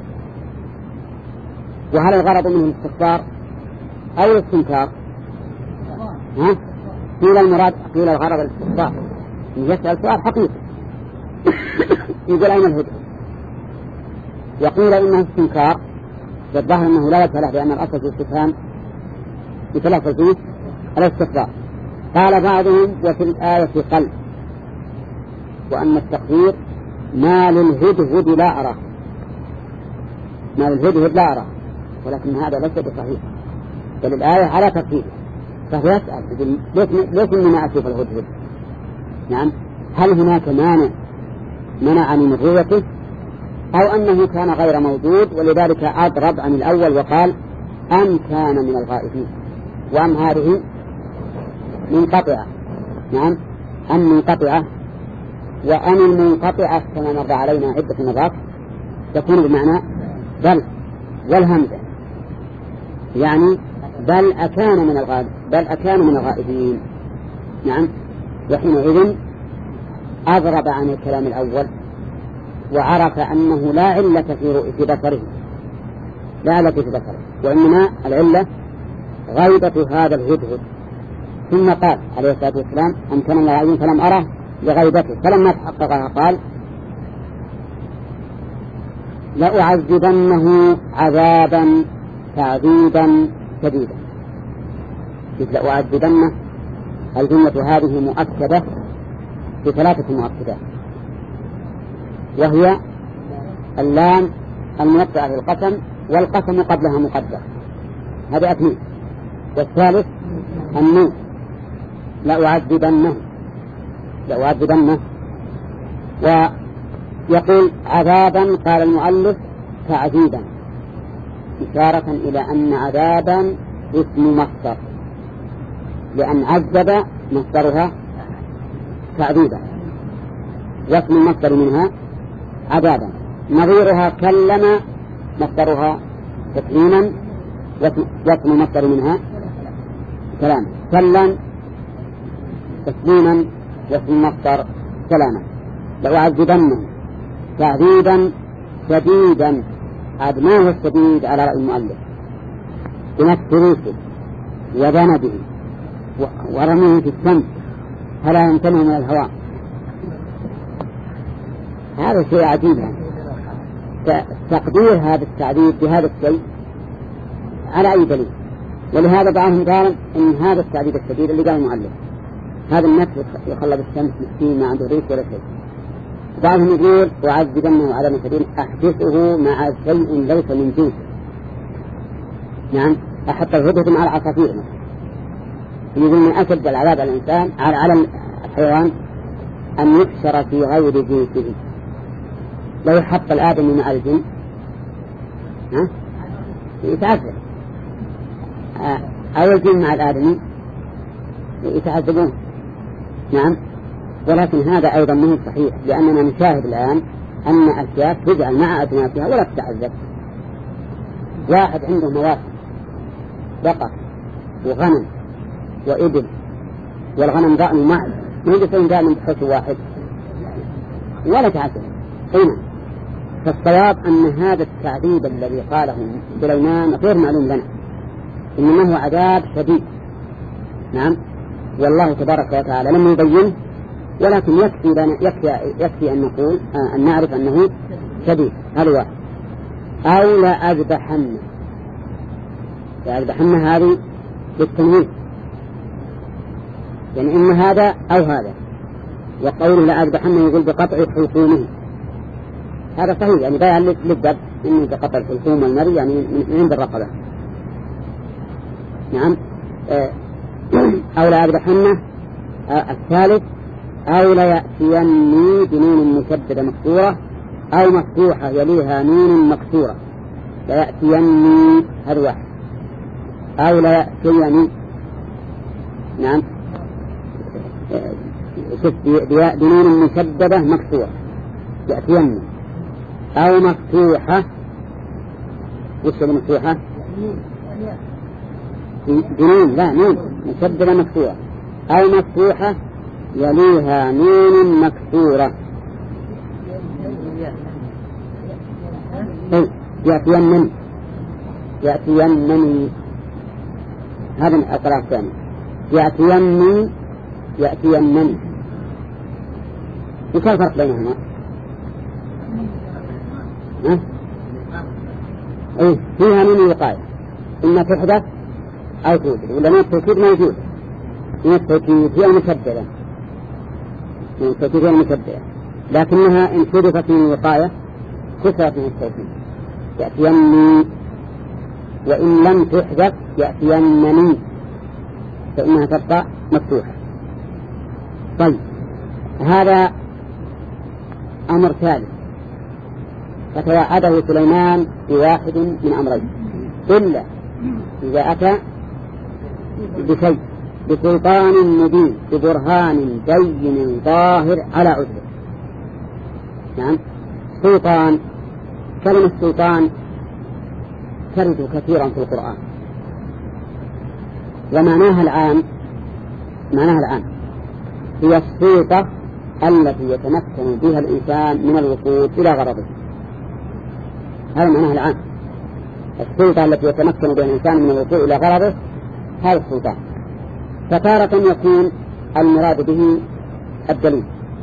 وهل الغرض منه الاستكبار أو الاستنكار؟ ها؟ قيل المراد قيل الغرض الاستكبار يسأل سؤال حقيقي يقول أين الهدهد وقيل إنه استنكار والظاهر أنه لا يتلح لأن الأصل في الاستفهام يتلح فيه الاستكبار. قال بعضهم وفي الآية قلب وأن التقدير ما للهدهد لا أرى ما للهدهد لا أرى ولكن هذا ليس بصحيح بل الآية على تقدير فهو يسأل ليس إنما أشوف الهدهد. نعم هل هناك مانع منعني من رؤيته أو أنه كان غير موجود ولذلك أضرب عن الأول وقال أم كان من الغائبين وأم هذه منقطعة. نعم أم منقطعة وأم المنقطعة كما مر علينا عدة مرات تكون بمعنى بل والهمزة يعني بل أكان من الغائب بل أكان من الغائبين. نعم وحينئذ أضرب عن الكلام الأول وعرف أنه لا علة في بصره، لا علة في بصره، وإنما العلة غيبة هذا الهدهد. ثم قال عليه الصلاة والسلام أمكن الله عين فلم أره لغيبته، فلما تحققها قال لأعذبنه عذابا تعذيبا شديدا. لأعذبنه الجملة هذه مؤكدة بثلاثة مؤكدات، وهي اللام الموقعة للقسم، والقسم قبلها مقدر، هذا اثنين. والثالث النون، لأعذبنه لأعذبنه ويقول عذابا قال المؤلف تعذيبا، إشارة إلى أن عذابا اسم مصدر، لأن عذب مصدرها تعذيبا، واسم المصدر منها عذابا. نظيرها كلم مصدرها تكليما، واسم المصدر منها كلاما. كلم تسليما، واسم المصدر كلاما. لأعذبنه تعذيبا شديدا، عاد ما هو الشديد على رأي المؤلف؟ بنفس ريشه وذنبه ورميه في الشمس فلا يمكنه من الهواء. هذا شيء عجيب. تقدير هذا التعذيب بهذا الشيء على أي دليل؟ ولهذا بعضهم قال إن هذا التعذيب الشديد اللي قال المؤلف هذا النفس يخلى بالشمس مسكين ما عنده ريش ولا شيء. بعضهم يقول وعذبنه على سبيل أحدثه مع شيء ليس من جنسه. نعم، أحط الهدهد مع العصافير، يقول من أشد العذاب على الإنسان على الحيوان أن يحشر في غير جنسه. لو يحط الآدم مع الجن ها يتعذب، أو الجن مع الآدمي يتعذبون. نعم، ولكن هذا أيضا مو صحيح، لأننا نشاهد الآن أن أشياء تجعل مع أجناسها ولا تتعذب. واحد عنده مواشي بقر وغنم وإبل، والغنم ضأن معه ما يجسون دائما بحث واحد ولا تعذب. هنا فالصواب أن هذا التعذيب الذي قاله سليمان غير معلوم لنا، إنما هو عذاب شديد. نعم، والله تبارك وتعالى لم يبين، ولكن يكفي لنا يكفي, يكفي أن نقول آه أن نعرف أنه شديد. هذا واحد. أو لا أذبحن، لا أذبحن هذه بالتنوين، يعني إما هذا أو هذا. وقوله لا أذبحن يقول بقطع حلقومه، هذا صحيح، يعني بيان للذبح إنه بقطع الحلقوم والمري، يعني من عند الرقبة. نعم. آه أو لا أذبحن. آه الثالث أو لا يأتيني بنون مشددة مكسورة أو مفتوحة يليها نون مكسورة، لا يأتيني هذا واحد. أو لا يأتيني نعم بنون مشددة مكسورة يأتيني، أو مفتوحة. وش المفتوحة؟ بنون لا نون مشددة مكسورة، أو مفتوحة يليها نون مكسورة. يأتينني يأتينني هذا القراءة الثانية. يأتينني يأتينني وش الفرق بينهما؟ ها؟ إيه فيها نون وقاية، إما تحدث أو توجد، ولا نون التوكيد موجود. نون التوكيد هي المشددة، نون التوكيد هي المشددة، لكنها إن حدثت من الوقاية كسرت من التوكيد. يأتيني، وإن لم تحدث يأتينني فإنها تبقى مفتوحة. طيب هذا أمر ثالث، فتوعده سليمان بواحد من أمرين، إلا إذا أتى بشيء بسلطان مبين ببرهان بين ظاهر على عذره. نعم، سلطان، كلمة سلطان ترد كثيرا في القرآن، ومعناها العام معناها العام هي السلطة التي يتمكن بها الإنسان من الوصول إلى غرضه. هذا معناه العام. السلطة التي يتمكن بها الإنسان من الوصول إلى غرضه هذا السلطان. فتارة يكون المراد به الدليل،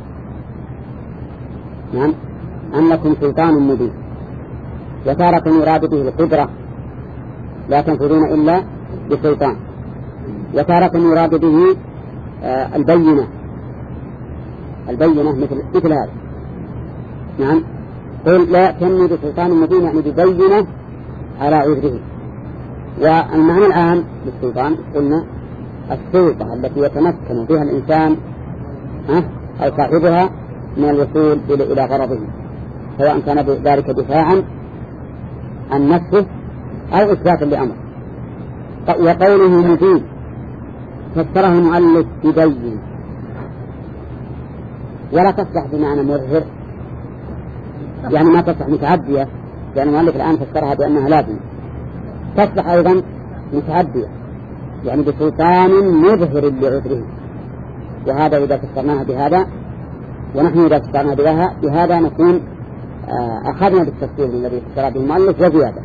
نعم، أن لكم سلطان مبين، وتارة يراد به القدرة لا تنفذون إلا بسلطان، وتارة يراد به آه البينة البينة مثل مثل هذا، نعم، قل لا تنمي بسلطان مبين يعني ببينة على عذره. والمعنى الآن بالسلطان قلنا السلطة التي يتمكن بها الإنسان أو صاحبها من الوصول إلى غرضه، سواء كان ذلك دفاعا عن نفسه أو إثباتا لأمر. وقوله مبين فسره المؤلف ببين، ولا تصلح بمعنى مظهر، يعني ما تصلح متعدية، لأن المؤلف الآن فسرها بأنها لازم. تصلح أيضا متعدية يعني بسلطان مظهر لعذره، وهذا إذا فسرناها بهذا ونحن إذا فسرناها بها بهذا نكون أخذنا بالتفسير الذي فسر به المؤلف وزيادة.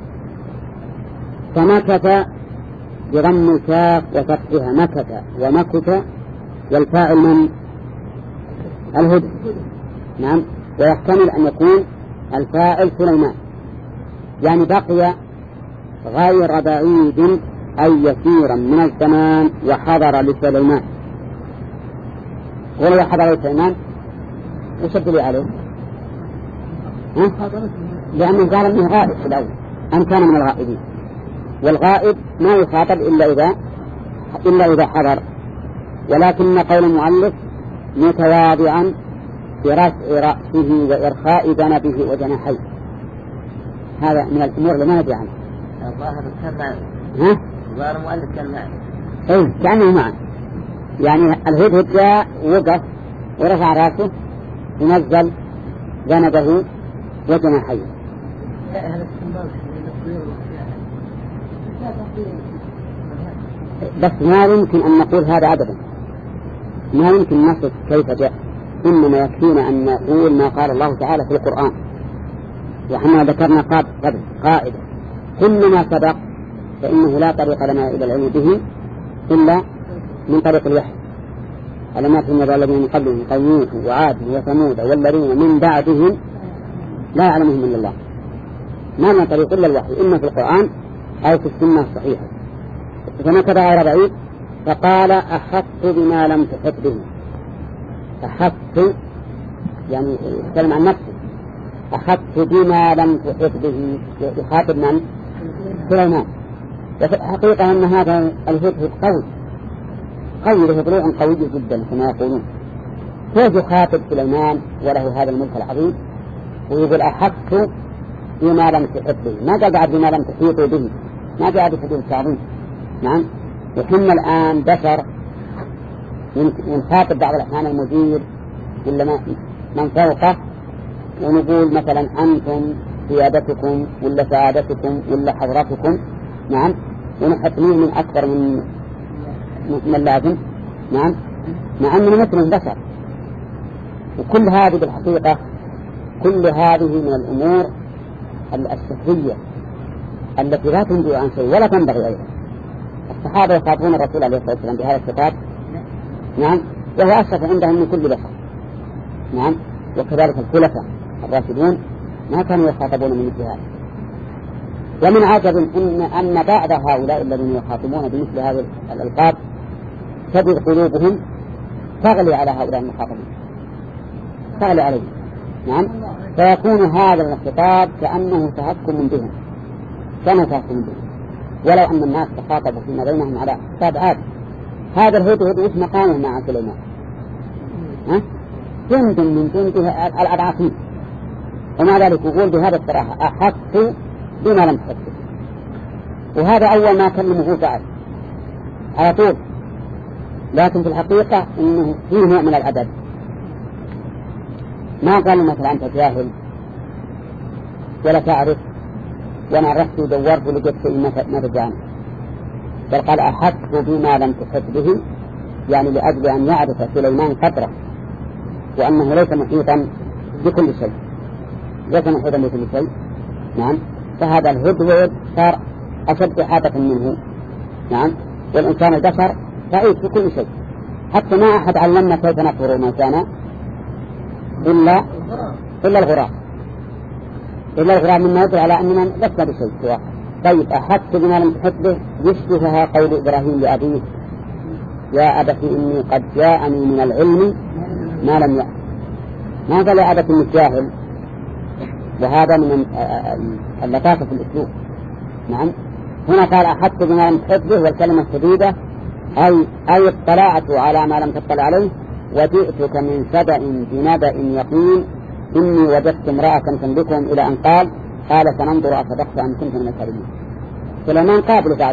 فمكث بضم الكاف وفتحها مكث ومكث، والفاعل من الهدى، نعم، ويحتمل أن يكون الفاعل سليمان، يعني بقي غير بعيد أي يسيرا من الزمان وحضر لسليمان. ولو حضر لسليمان وشد لي عليه ها؟ لأنه قال أنه غائب في الأول أم كان من الغائبين، والغائب ما يخاطب إلا إذا إلا إذا حضر. ولكن قول المؤلف متواضعا برفع رأسه وإرخاء ذنبه وجناحيه، هذا من الأمور اللي ما ندري عنها. الظاهر كان معه. ها؟ الظاهر المؤلف كان معه. إيه كأنه معه، يعني الهدهد جاء وقف ورفع رأسه ونزل ذنبه وجناحيه. بس ما يمكن أن نقول هذا أبدا، ما يمكن نصف كيف جاء، إنما يكفينا أن نقول ما قال الله تعالى في القرآن. وحنا ذكرنا قبل قائدة كل ما سبق فإنه لا طريق لنا إلى العلم به إلا من طريق الوحي. ألم يكن الذين من قبلهم قوم نوح وعاد وثمود والذين من بعدهم لا يعلمهم إلا الله، ما من طريق إلا الوحي، إما في القرآن أو في السنة الصحيحة. فمكث غير بعيد فقال أحط بما لم تحط به. أحط يعني يتكلم عن نفسه، أحط بما لم تحط به، يخاطب من؟ سليمان. وحقيقة أن هذا الهدهد قوي قوي له ضلوع قوي جدا كما يقولون، كيف يخاطب سليمان وله هذا الملك العظيم ويقول أحط بما لم تحط به؟ ما قاعد بما لم تحيطوا به، ما قاعد بحدود التعظيم. نعم، وحنا الآن بشر ينخاطب بعض الأحيان المدير ولا من فوقه ونقول مثلا أنتم سيادتكم ولا سعادتكم ولا حضرتكم، نعم، ونحتميه من أكثر من من اللازم، نعم، مع أنه مثل بشر. وكل هذه بالحقيقة كل هذه من الأمور السفرية التي لا تنبغي عن شيء ولا تنبغي أيضا. الصحابة يخاطبون الرسول عليه الصلاة والسلام بهذا الخطاب، نعم، وهو أشرف عندهم من كل بشر، نعم، وكذلك الخلفاء الراشدون ما كانوا يخاطبون من مثل هذا. ومن عجب إن أن بعض هؤلاء الذين يخاطبون بمثل هذه الألقاب تجد قلوبهم تغلي على هؤلاء المخاطبين، تغلي عليهم، نعم، فيكون هذا الخطاب كأنه تهكم بهم، كما تهكم بهم، ولو أن الناس تخاطبوا فيما بينهم على خطاب عادي. هذا الهدهد وش مقامه مع سليمان؟ ها؟ جند من جنده العظيم، ومع ذلك يقول بهذا الصراحة أحط بما لم تحط. وهذا أول ما كلمه فعل على طول، لكن في الحقيقة إنه فيه نوع من العدد. ما قال مثلا أنت جاهل ولا تعرف وأنا رحت ودورت ولقيت شيء ما تجاني، بل قال أحط بما لم تحط به، يعني لأجل أن يعرف سليمان قدره وأنه ليس محيطا بكل شيء، ليس محيطا بكل شيء. نعم. فهذا الهدهد صار أشد حاطة منه. نعم. والإنسان البشر تعيش في كل شيء، حتى ما أحد علمنا كيف نفر ما كان إلا إلا الغراب، إلا الغراب مما يدل على أننا لسنا بشيء سواء. طيب أحدت بما لم تحط به يشبهها قول إبراهيم لأبيه يا أبت إني قد جاءني من العلم ما لم يأت. ما قال يا أبت إني جاهل، وهذا من اللطافة في الأسلوب. نعم. هنا قال أحدت بما لم تحط به، والكلمة الشديدة أي أي اطلعت على ما لم تطلع عليه، وجئتك من سبأ بنبأ يقين إني وجدت امرأة تملكهم، إلى أن قال قال سننظر أصدقت أم كنت من الكاذبين. سليمان قابل بعد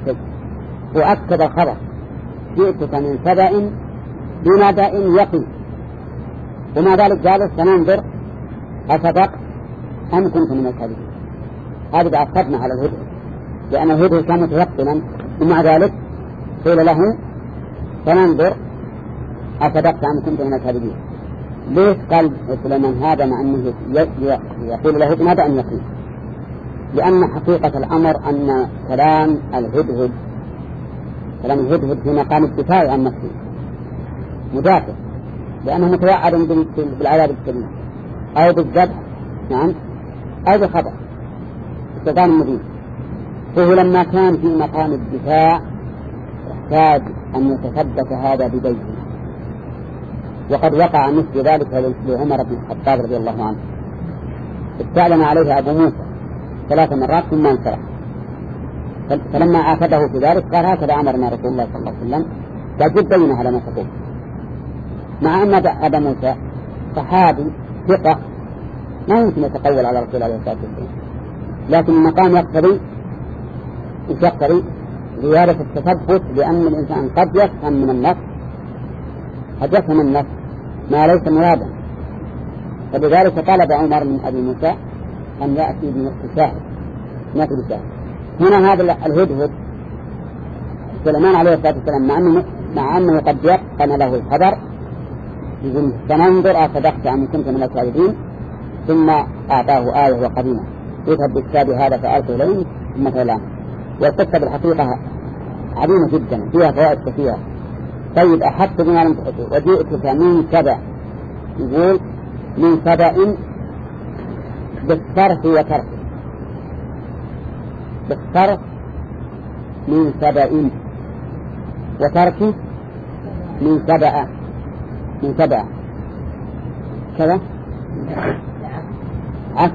وأكد الخبر جئتك من سبأ بنبأ يقين، وما ذلك قال سننظر أصدقت أم كنت من الكاذبين. هذا بعد صدمة على الهدى، لأن الهدى كان متيقنا، ومع ذلك قيل له سننظر أصدقت أم كنت من الكاذبين. ليش قال سليمان هذا مع أنه يقول له بنبأ يقين؟ لأن حقيقة الأمر أن كلام الهدهد كلام الهدهد في مقام الدفاع عن نفسه مدافع، لأنه متوعد بالعذاب الكريم أو بالذبح. نعم. أو بخبر الشيطان المبين. فهو لما كان في مقام الدفاع احتاج أن يتثبت هذا ببينه، وقد وقع مثل ذلك لعمر بن الخطاب رضي الله عنه. استعلن عليه أبو موسى ثلاث مرات ثم انصرف، فلما عاتبه في ذلك قال هكذا أمرنا رسول الله صلى الله عليه وسلم، فجد بينه على ما تقول. مع أن أبا موسى صحابي ثقة ما يمكن يتقول على رسول الله صلى الله عليه وسلم، لكن المقام يقتضي يقتضي زيادة التثبت، لأن الإنسان قد يفهم من النص قد يفهم النص ما ليس مرادا. فلذلك طلب عمر من أبي موسى أن يأتي بشاهد يأتي بشاهد. هنا هذا الهدهد سليمان عليه الصلاة والسلام مع أنه, مع أنه قد يقن له الخبر يقول سننظر أصدقت أم كنت من الكاذبين، ثم أعطاه آية وقديمة يذهب بالكتاب هذا فألقوا إليه ثم كلام. والقصة بالحقيقة عظيمة جدا فيها فوائد كثيرة. طيب أحدت بما لم تحطه وجئتك من سبأ، يقول من سبأ بالصرف وترك، بالصرف من سبأ وترك من سبأ من سبأ كذا عكس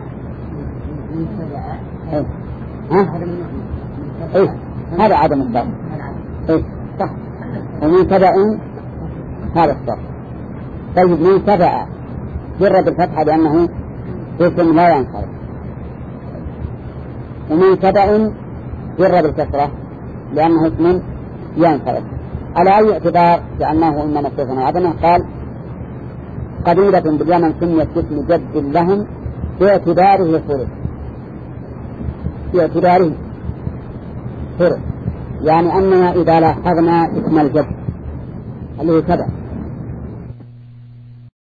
إيه؟ ها؟ إيه؟ هذا عدم الضبط. إيه؟ صح. ومن سبأ هذا الصرف. طيب من سبأ جرد الفتحة لأنه اسم لا ينصرف، ومن سبأ جرد الكسرة لأنه اسم ينصرف. على أي اعتبار جعلناه إما مصروفا أو عدما؟ قال قبيلة باليمن سميت اسم جد لهم باعتباره صرف، باعتباره صرف، يعني أننا إذا لاحظنا اسم الجد اللي هو سبأ